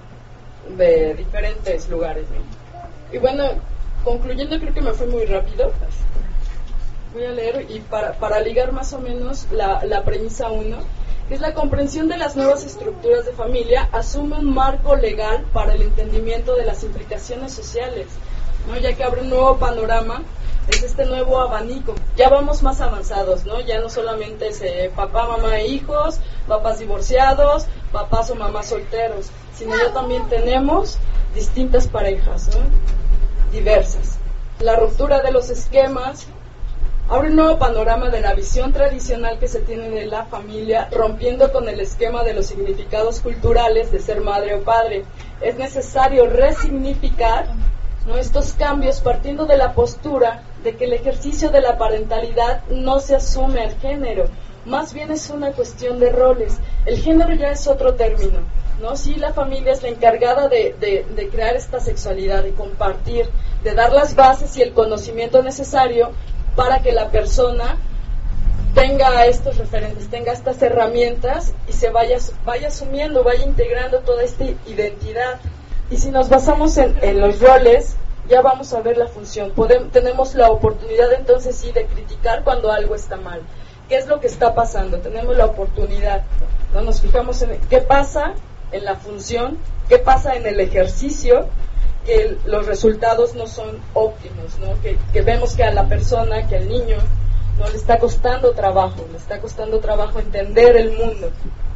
de diferentes lugares, ¿no? Y bueno, concluyendo, creo que me fui muy rápido. Voy a leer y para ligar más o menos la premisa 1, que es la comprensión de las nuevas estructuras de familia, asume un marco legal para el entendimiento de las implicaciones sociales, ¿no? Ya que abre un nuevo panorama, es este nuevo abanico. Ya vamos más avanzados, ¿no? Ya no solamente es papá, mamá e hijos, papás divorciados, papás o mamás solteros, sino ya también tenemos distintas parejas, ¿no? Diversas. La ruptura de los esquemas abre un nuevo panorama de la visión tradicional que se tiene de la familia, rompiendo con el esquema de los significados culturales de ser madre o padre. Es necesario resignificar, ¿no? Estos cambios partiendo de la postura de que el ejercicio de la parentalidad no se asume al género, más bien es una cuestión de roles. El género ya es otro término, ¿no? Sí, la familia es la encargada de crear esta sexualidad, de compartir, de dar las bases y el conocimiento necesario para que la persona tenga estos referentes, tenga estas herramientas y se vaya asumiendo, vaya integrando toda esta identidad. Y si nos basamos en los roles, ya vamos a ver la función. Tenemos la oportunidad entonces sí de criticar cuando algo está mal. ¿Qué es lo que está pasando? Tenemos la oportunidad, ¿no? Nos fijamos en qué pasa en la función, qué pasa en el ejercicio, que los resultados no son óptimos, ¿no? Que vemos que a la persona, que al niño, no le está costando trabajo entender el mundo.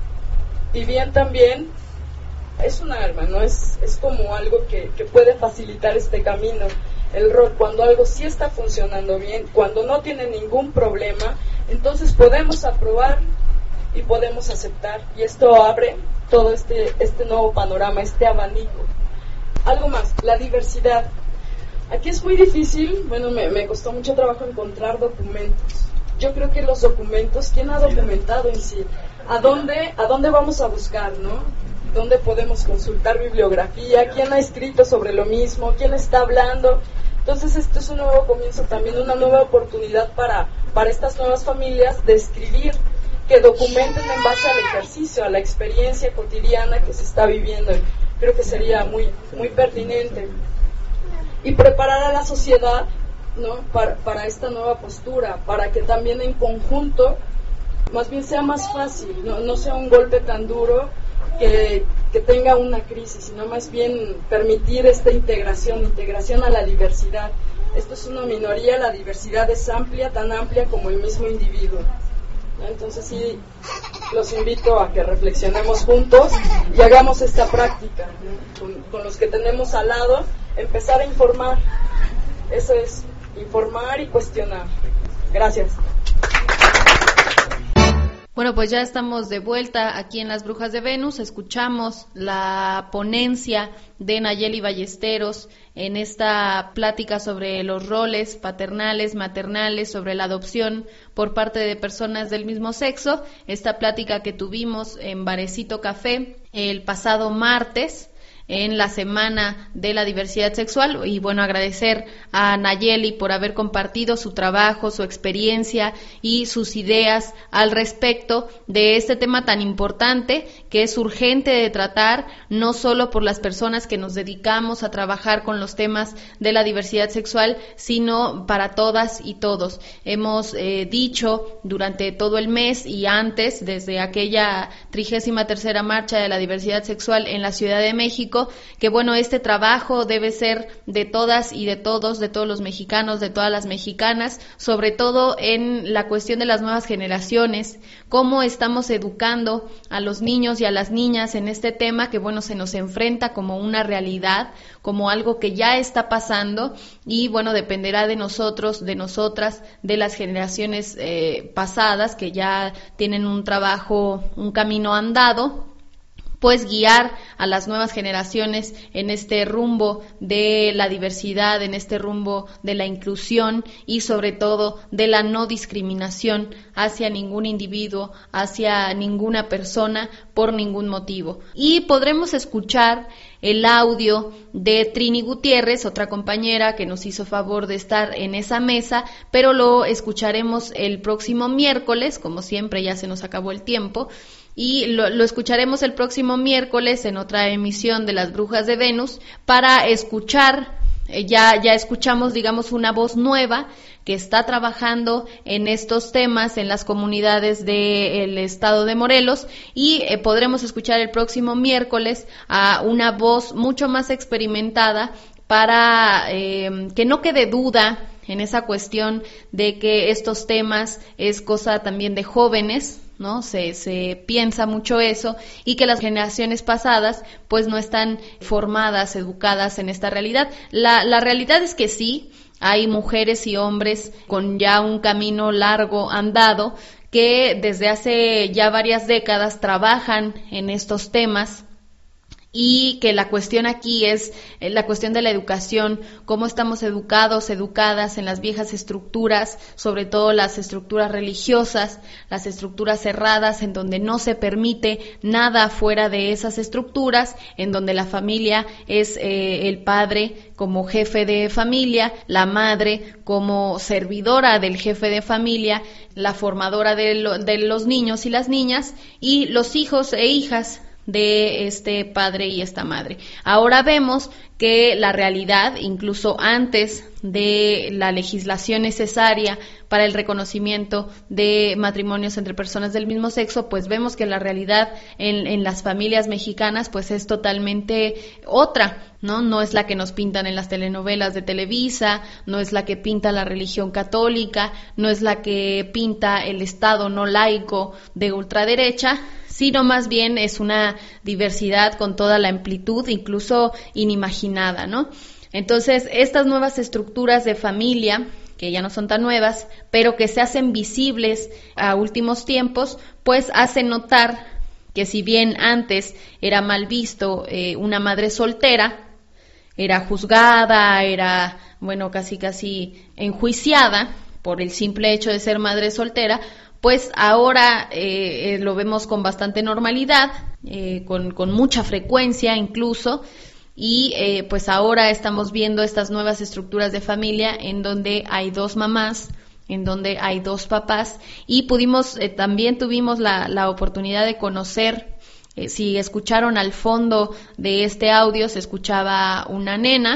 Y bien también es un arma, ¿no? Es como algo que puede facilitar este camino, el rol. Cuando algo sí está funcionando bien, cuando no tiene ningún problema, entonces podemos aprobar y podemos aceptar. Y esto abre todo este nuevo panorama, este abanico. Algo más, la diversidad. Aquí es muy difícil, bueno, me costó mucho trabajo encontrar documentos. Yo creo que los documentos, ¿quién ha documentado en sí? ¿A dónde vamos a buscar, no? ¿Dónde podemos consultar bibliografía? ¿Quién ha escrito sobre lo mismo? ¿Quién está hablando? Entonces esto es un nuevo comienzo también, una nueva oportunidad para estas nuevas familias de escribir, que documenten en base al ejercicio, a la experiencia cotidiana que se está viviendo. Creo que sería muy, muy pertinente. y preparar a la sociedad, ¿no? para esta nueva postura, para que también en conjunto más bien sea más fácil, no sea un golpe tan duro que tenga una crisis, sino más bien permitir esta integración a la diversidad. Esto es una minoría, la diversidad es amplia, tan amplia como el mismo individuo. Entonces sí, los invito a que reflexionemos juntos y hagamos esta práctica, ¿no? con los que tenemos al lado, empezar a informar. Eso es, informar y cuestionar. Gracias. Bueno, pues ya estamos de vuelta aquí en Las Brujas de Venus. Escuchamos la ponencia de Nayeli Ballesteros en esta plática sobre los roles paternales, maternales, sobre la adopción por parte de personas del mismo sexo. Esta plática que tuvimos en Barecito Café el pasado martes, en la Semana de la Diversidad Sexual, y bueno, agradecer a Nayeli por haber compartido su trabajo, su experiencia y sus ideas al respecto de este tema tan importante que es urgente de tratar, no solo por las personas que nos dedicamos a trabajar con los temas de la diversidad sexual, sino para todas y todos. Hemos dicho durante todo el mes y antes, desde aquella 33ª Marcha de la Diversidad Sexual en la Ciudad de México, que bueno, este trabajo debe ser de todas y de todos los mexicanos, de todas las mexicanas, sobre todo en la cuestión de las nuevas generaciones, cómo estamos educando a los niños y a las niñas en este tema que bueno, se nos enfrenta como una realidad, como algo que ya está pasando y bueno, dependerá de nosotros, de nosotras, de las generaciones pasadas que ya tienen un trabajo, un camino andado, pues guiar a las nuevas generaciones en este rumbo de la diversidad, en este rumbo de la inclusión y sobre todo de la no discriminación hacia ningún individuo, hacia ninguna persona por ningún motivo. Y podremos escuchar el audio de Trini Gutiérrez, otra compañera que nos hizo favor de estar en esa mesa, pero lo escucharemos el próximo miércoles, como siempre ya se nos acabó el tiempo, y lo escucharemos el próximo miércoles en otra emisión de Las Brujas de Venus para escuchar, ya escuchamos digamos una voz nueva que está trabajando en estos temas en las comunidades del estado de Morelos y podremos escuchar el próximo miércoles a una voz mucho más experimentada para que no quede duda en esa cuestión de que estos temas es cosa también de jóvenes, ¿no? Se piensa mucho eso y que las generaciones pasadas pues no están formadas, educadas en esta realidad. La realidad es que sí, hay mujeres y hombres con ya un camino largo andado que desde hace ya varias décadas trabajan en estos temas y que la cuestión aquí es la cuestión de la educación, cómo estamos educados, educadas en las viejas estructuras, sobre todo las estructuras religiosas, las estructuras cerradas en donde no se permite nada fuera de esas estructuras, en donde la familia es el padre como jefe de familia, la madre como servidora del jefe de familia, la formadora de los niños y las niñas y los hijos e hijas de este padre y esta madre. Ahora vemos que la realidad, incluso antes de la legislación necesaria para el reconocimiento de matrimonios entre personas del mismo sexo, pues vemos que la realidad en las familias mexicanas pues es totalmente otra, ¿no? No es la que nos pintan en las telenovelas de Televisa, no es la que pinta la religión católica, no es la que pinta el Estado no laico de ultraderecha, sino más bien es una diversidad con toda la amplitud, incluso inimaginada, ¿no? Entonces, estas nuevas estructuras de familia, que ya no son tan nuevas, pero que se hacen visibles a últimos tiempos, pues hacen notar que si bien antes era mal visto una madre soltera, era juzgada, era, bueno, casi enjuiciada por el simple hecho de ser madre soltera, pues ahora lo vemos con bastante normalidad, con mucha frecuencia incluso, y pues ahora estamos viendo estas nuevas estructuras de familia en donde hay dos mamás, en donde hay dos papás, y también tuvimos la oportunidad de conocer, si escucharon al fondo de este audio, se escuchaba una nena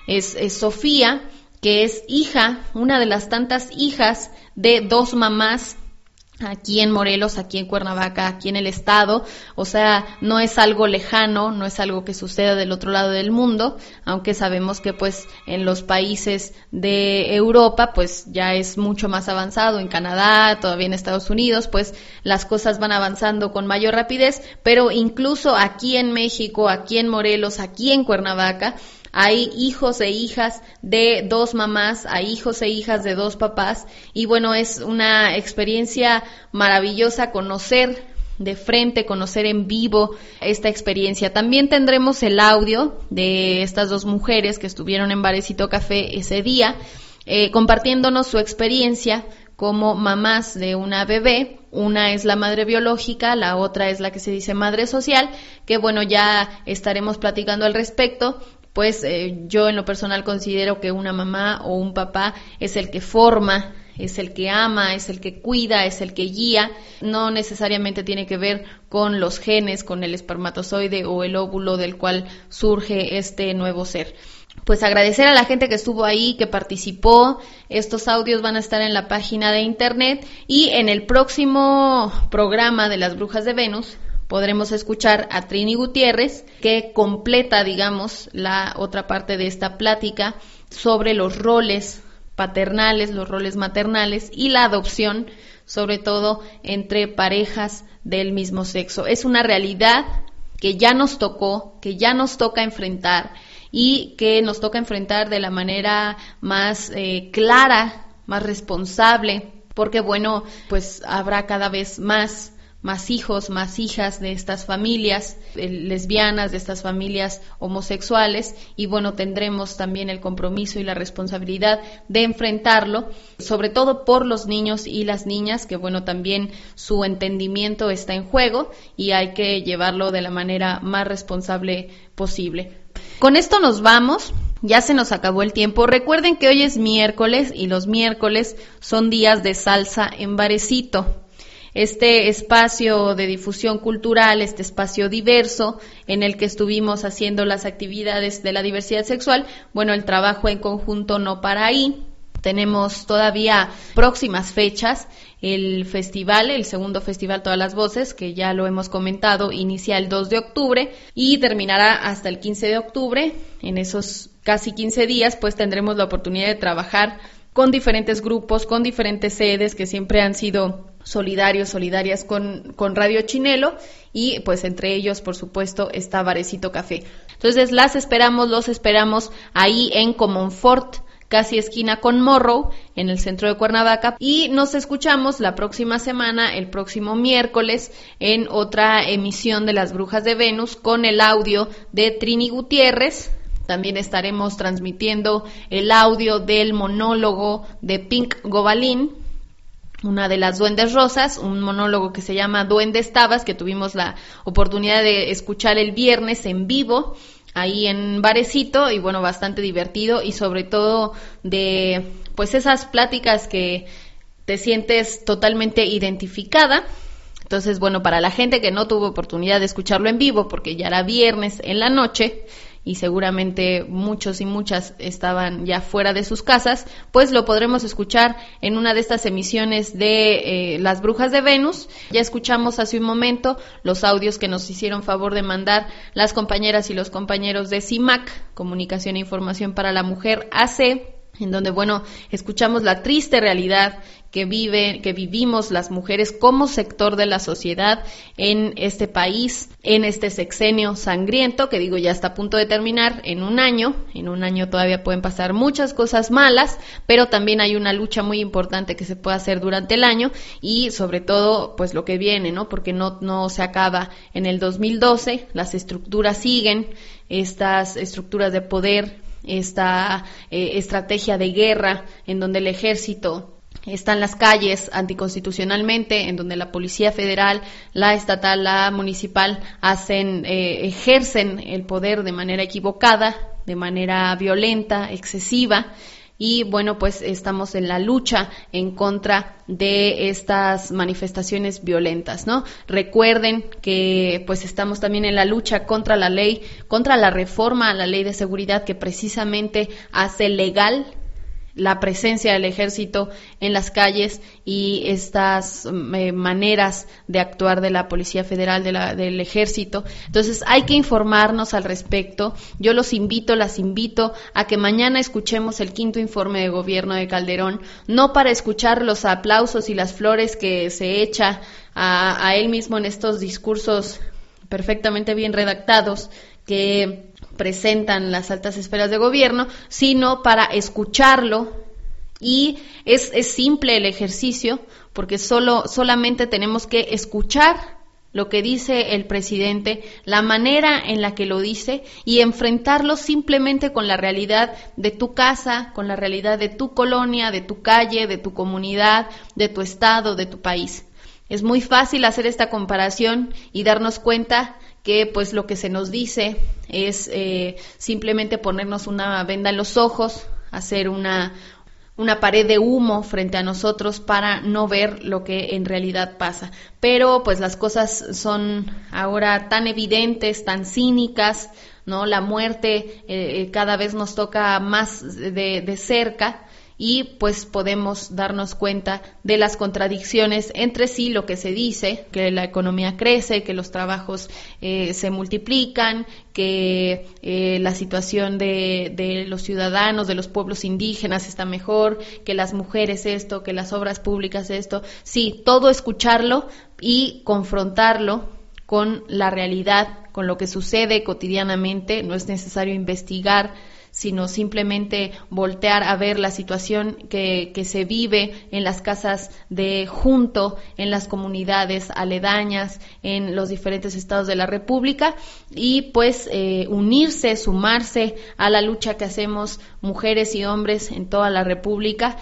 es Sofía, que es hija, una de las tantas hijas de dos mamás aquí en Morelos, aquí en Cuernavaca, aquí en el estado. O sea, no es algo lejano, no es algo que suceda del otro lado del mundo, aunque sabemos que pues en los países de Europa pues ya es mucho más avanzado, en Canadá, todavía en Estados Unidos, pues las cosas van avanzando con mayor rapidez, pero incluso aquí en México, aquí en Morelos, aquí en Cuernavaca, hay hijos e hijas de dos mamás, hay hijos e hijas de dos papás, y bueno, es una experiencia maravillosa conocer de frente, conocer en vivo esta experiencia. También tendremos el audio de estas dos mujeres que estuvieron en Barecito Café ese día, compartiéndonos su experiencia como mamás de una bebé. Una es la madre biológica, la otra es la que se dice madre social, que bueno, ya estaremos platicando al respecto. Pues yo en lo personal considero que una mamá o un papá es el que forma, es el que ama, es el que cuida, es el que guía. No necesariamente tiene que ver con los genes, con el espermatozoide o el óvulo del cual surge este nuevo ser. Pues agradecer a la gente que estuvo ahí, que participó. Estos audios van a estar en la página de internet, y en el próximo programa de Las Brujas de Venus podremos escuchar a Trini Gutiérrez, que completa, digamos, la otra parte de esta plática sobre los roles paternales, los roles maternales y la adopción, sobre todo entre parejas del mismo sexo. Es una realidad que ya nos tocó, que ya nos toca enfrentar, y que nos toca enfrentar de la manera más clara, más responsable, porque bueno, pues habrá cada vez más hijos, más hijas de estas familias lesbianas, de estas familias homosexuales, y bueno, tendremos también el compromiso y la responsabilidad de enfrentarlo, sobre todo por los niños y las niñas, que bueno, también su entendimiento está en juego y hay que llevarlo de la manera más responsable posible. Con esto nos vamos. Ya se nos acabó el tiempo. Recuerden que hoy es miércoles y los miércoles son días de salsa en Barecito. Este espacio de difusión cultural, este espacio diverso en el que estuvimos haciendo las actividades de la diversidad sexual, bueno, el trabajo en conjunto no para ahí. Tenemos todavía próximas fechas. El festival, el segundo festival Todas las Voces, que ya lo hemos comentado, inicia el 2 de octubre y terminará hasta el 15 de octubre. En esos casi 15 días, pues tendremos la oportunidad de trabajar con diferentes grupos, con diferentes sedes que siempre han sido solidarias con Radio Chinelo, y pues entre ellos, por supuesto, está Barecito Café. Entonces los esperamos ahí en Comonfort, casi esquina con Morrow, en el centro de Cuernavaca, y nos escuchamos la próxima semana, el próximo miércoles, en otra emisión de Las Brujas de Venus con el audio de Trini Gutiérrez. También estaremos transmitiendo el audio del monólogo de Pink Gobalín, una de las Duendes Rosas, un monólogo que se llama Duende Estabas, que tuvimos la oportunidad de escuchar el viernes en vivo ahí en Barecito, y bueno, bastante divertido, y sobre todo de pues esas pláticas que te sientes totalmente identificada. Entonces, bueno, para la gente que no tuvo oportunidad de escucharlo en vivo, porque ya era viernes en la noche, y seguramente muchos y muchas estaban ya fuera de sus casas, pues lo podremos escuchar en una de estas emisiones de Las Brujas de Venus. Ya escuchamos hace un momento los audios que nos hicieron favor de mandar las compañeras y los compañeros de CIMAC, Comunicación e Información para la Mujer AC, en donde, bueno, escuchamos la triste realidad que vivimos las mujeres como sector de la sociedad en este país, en este sexenio sangriento, que digo, ya está a punto de terminar en un año todavía pueden pasar muchas cosas malas, pero también hay una lucha muy importante que se puede hacer durante el año, y sobre todo, pues lo que viene, ¿no? Porque no se acaba en el 2012, las estructuras siguen, estas estructuras de poder, esta estrategia de guerra en donde el ejército está en las calles anticonstitucionalmente, en donde la Policía Federal, la estatal, la municipal ejercen el poder de manera equivocada, de manera violenta, excesiva, y bueno, pues estamos en la lucha en contra de estas manifestaciones violentas, ¿no? Recuerden que pues estamos también en la lucha contra la ley, contra la reforma a la ley de seguridad que precisamente hace legal la presencia del ejército en las calles y estas maneras de actuar de la Policía Federal, del ejército. Entonces hay que informarnos al respecto. Yo las invito a que mañana escuchemos el 5º informe de gobierno de Calderón, no para escuchar los aplausos y las flores que se echa a él mismo en estos discursos perfectamente bien redactados que presentan las altas esferas de gobierno, sino para escucharlo. Y es simple el ejercicio, porque solamente tenemos que escuchar lo que dice el presidente, la manera en la que lo dice, y enfrentarlo simplemente con la realidad de tu casa, con la realidad de tu colonia, de tu calle, de tu comunidad, de tu estado, de tu país. Es muy fácil hacer esta comparación y darnos cuenta que pues lo que se nos dice es simplemente ponernos una venda en los ojos, hacer una pared de humo frente a nosotros para no ver lo que en realidad pasa. Pero pues las cosas son ahora tan evidentes, tan cínicas, ¿no? La muerte cada vez nos toca más de cerca. Y pues podemos darnos cuenta de las contradicciones entre sí, lo que se dice, que la economía crece, que los trabajos se multiplican, que la situación de los ciudadanos, de los pueblos indígenas está mejor, que las mujeres esto, que las obras públicas esto. Sí, todo escucharlo y confrontarlo con la realidad, con lo que sucede cotidianamente. No es necesario investigar, sino simplemente voltear a ver la situación que se vive en las casas de junto, en las comunidades aledañas, en los diferentes estados de la República, y pues unirse, sumarse a la lucha que hacemos mujeres y hombres en toda la República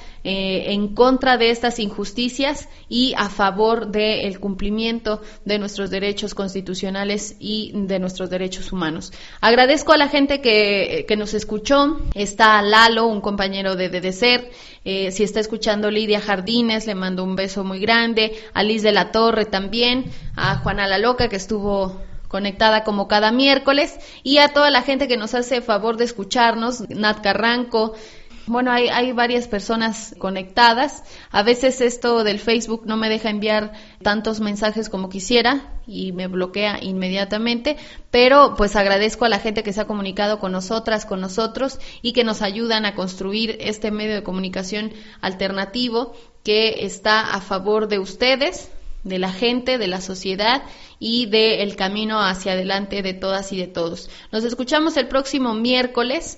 en contra de estas injusticias y a favor del cumplimiento de nuestros derechos constitucionales y de nuestros derechos humanos. Agradezco a la gente que nos escuchó. Está Lalo, un compañero de DDCER. Si está escuchando Lidia Jardines, le mando un beso muy grande. A Liz de la Torre también. A Juana la Loca, que estuvo conectada como cada miércoles. Y a toda la gente que nos hace favor de escucharnos. Nat Carranco. Bueno, hay varias personas conectadas. A veces esto del Facebook no me deja enviar tantos mensajes como quisiera y me bloquea inmediatamente, pero pues agradezco a la gente que se ha comunicado con nosotras, con nosotros y que nos ayudan a construir este medio de comunicación alternativo que está a favor de ustedes, de la gente, de la sociedad y del camino hacia adelante de todas y de todos. Nos escuchamos el próximo miércoles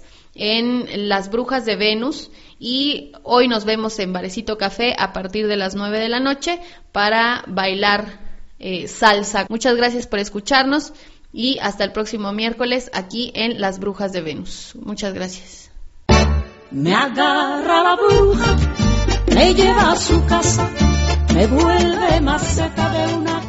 en Las Brujas de Venus y hoy nos vemos en Barecito Café a partir de las 9 de la noche para bailar salsa. Muchas gracias por escucharnos y hasta el próximo miércoles aquí en Las Brujas de Venus. Muchas gracias. Me agarra la bruja, me lleva a su casa, me vuelve maceta de una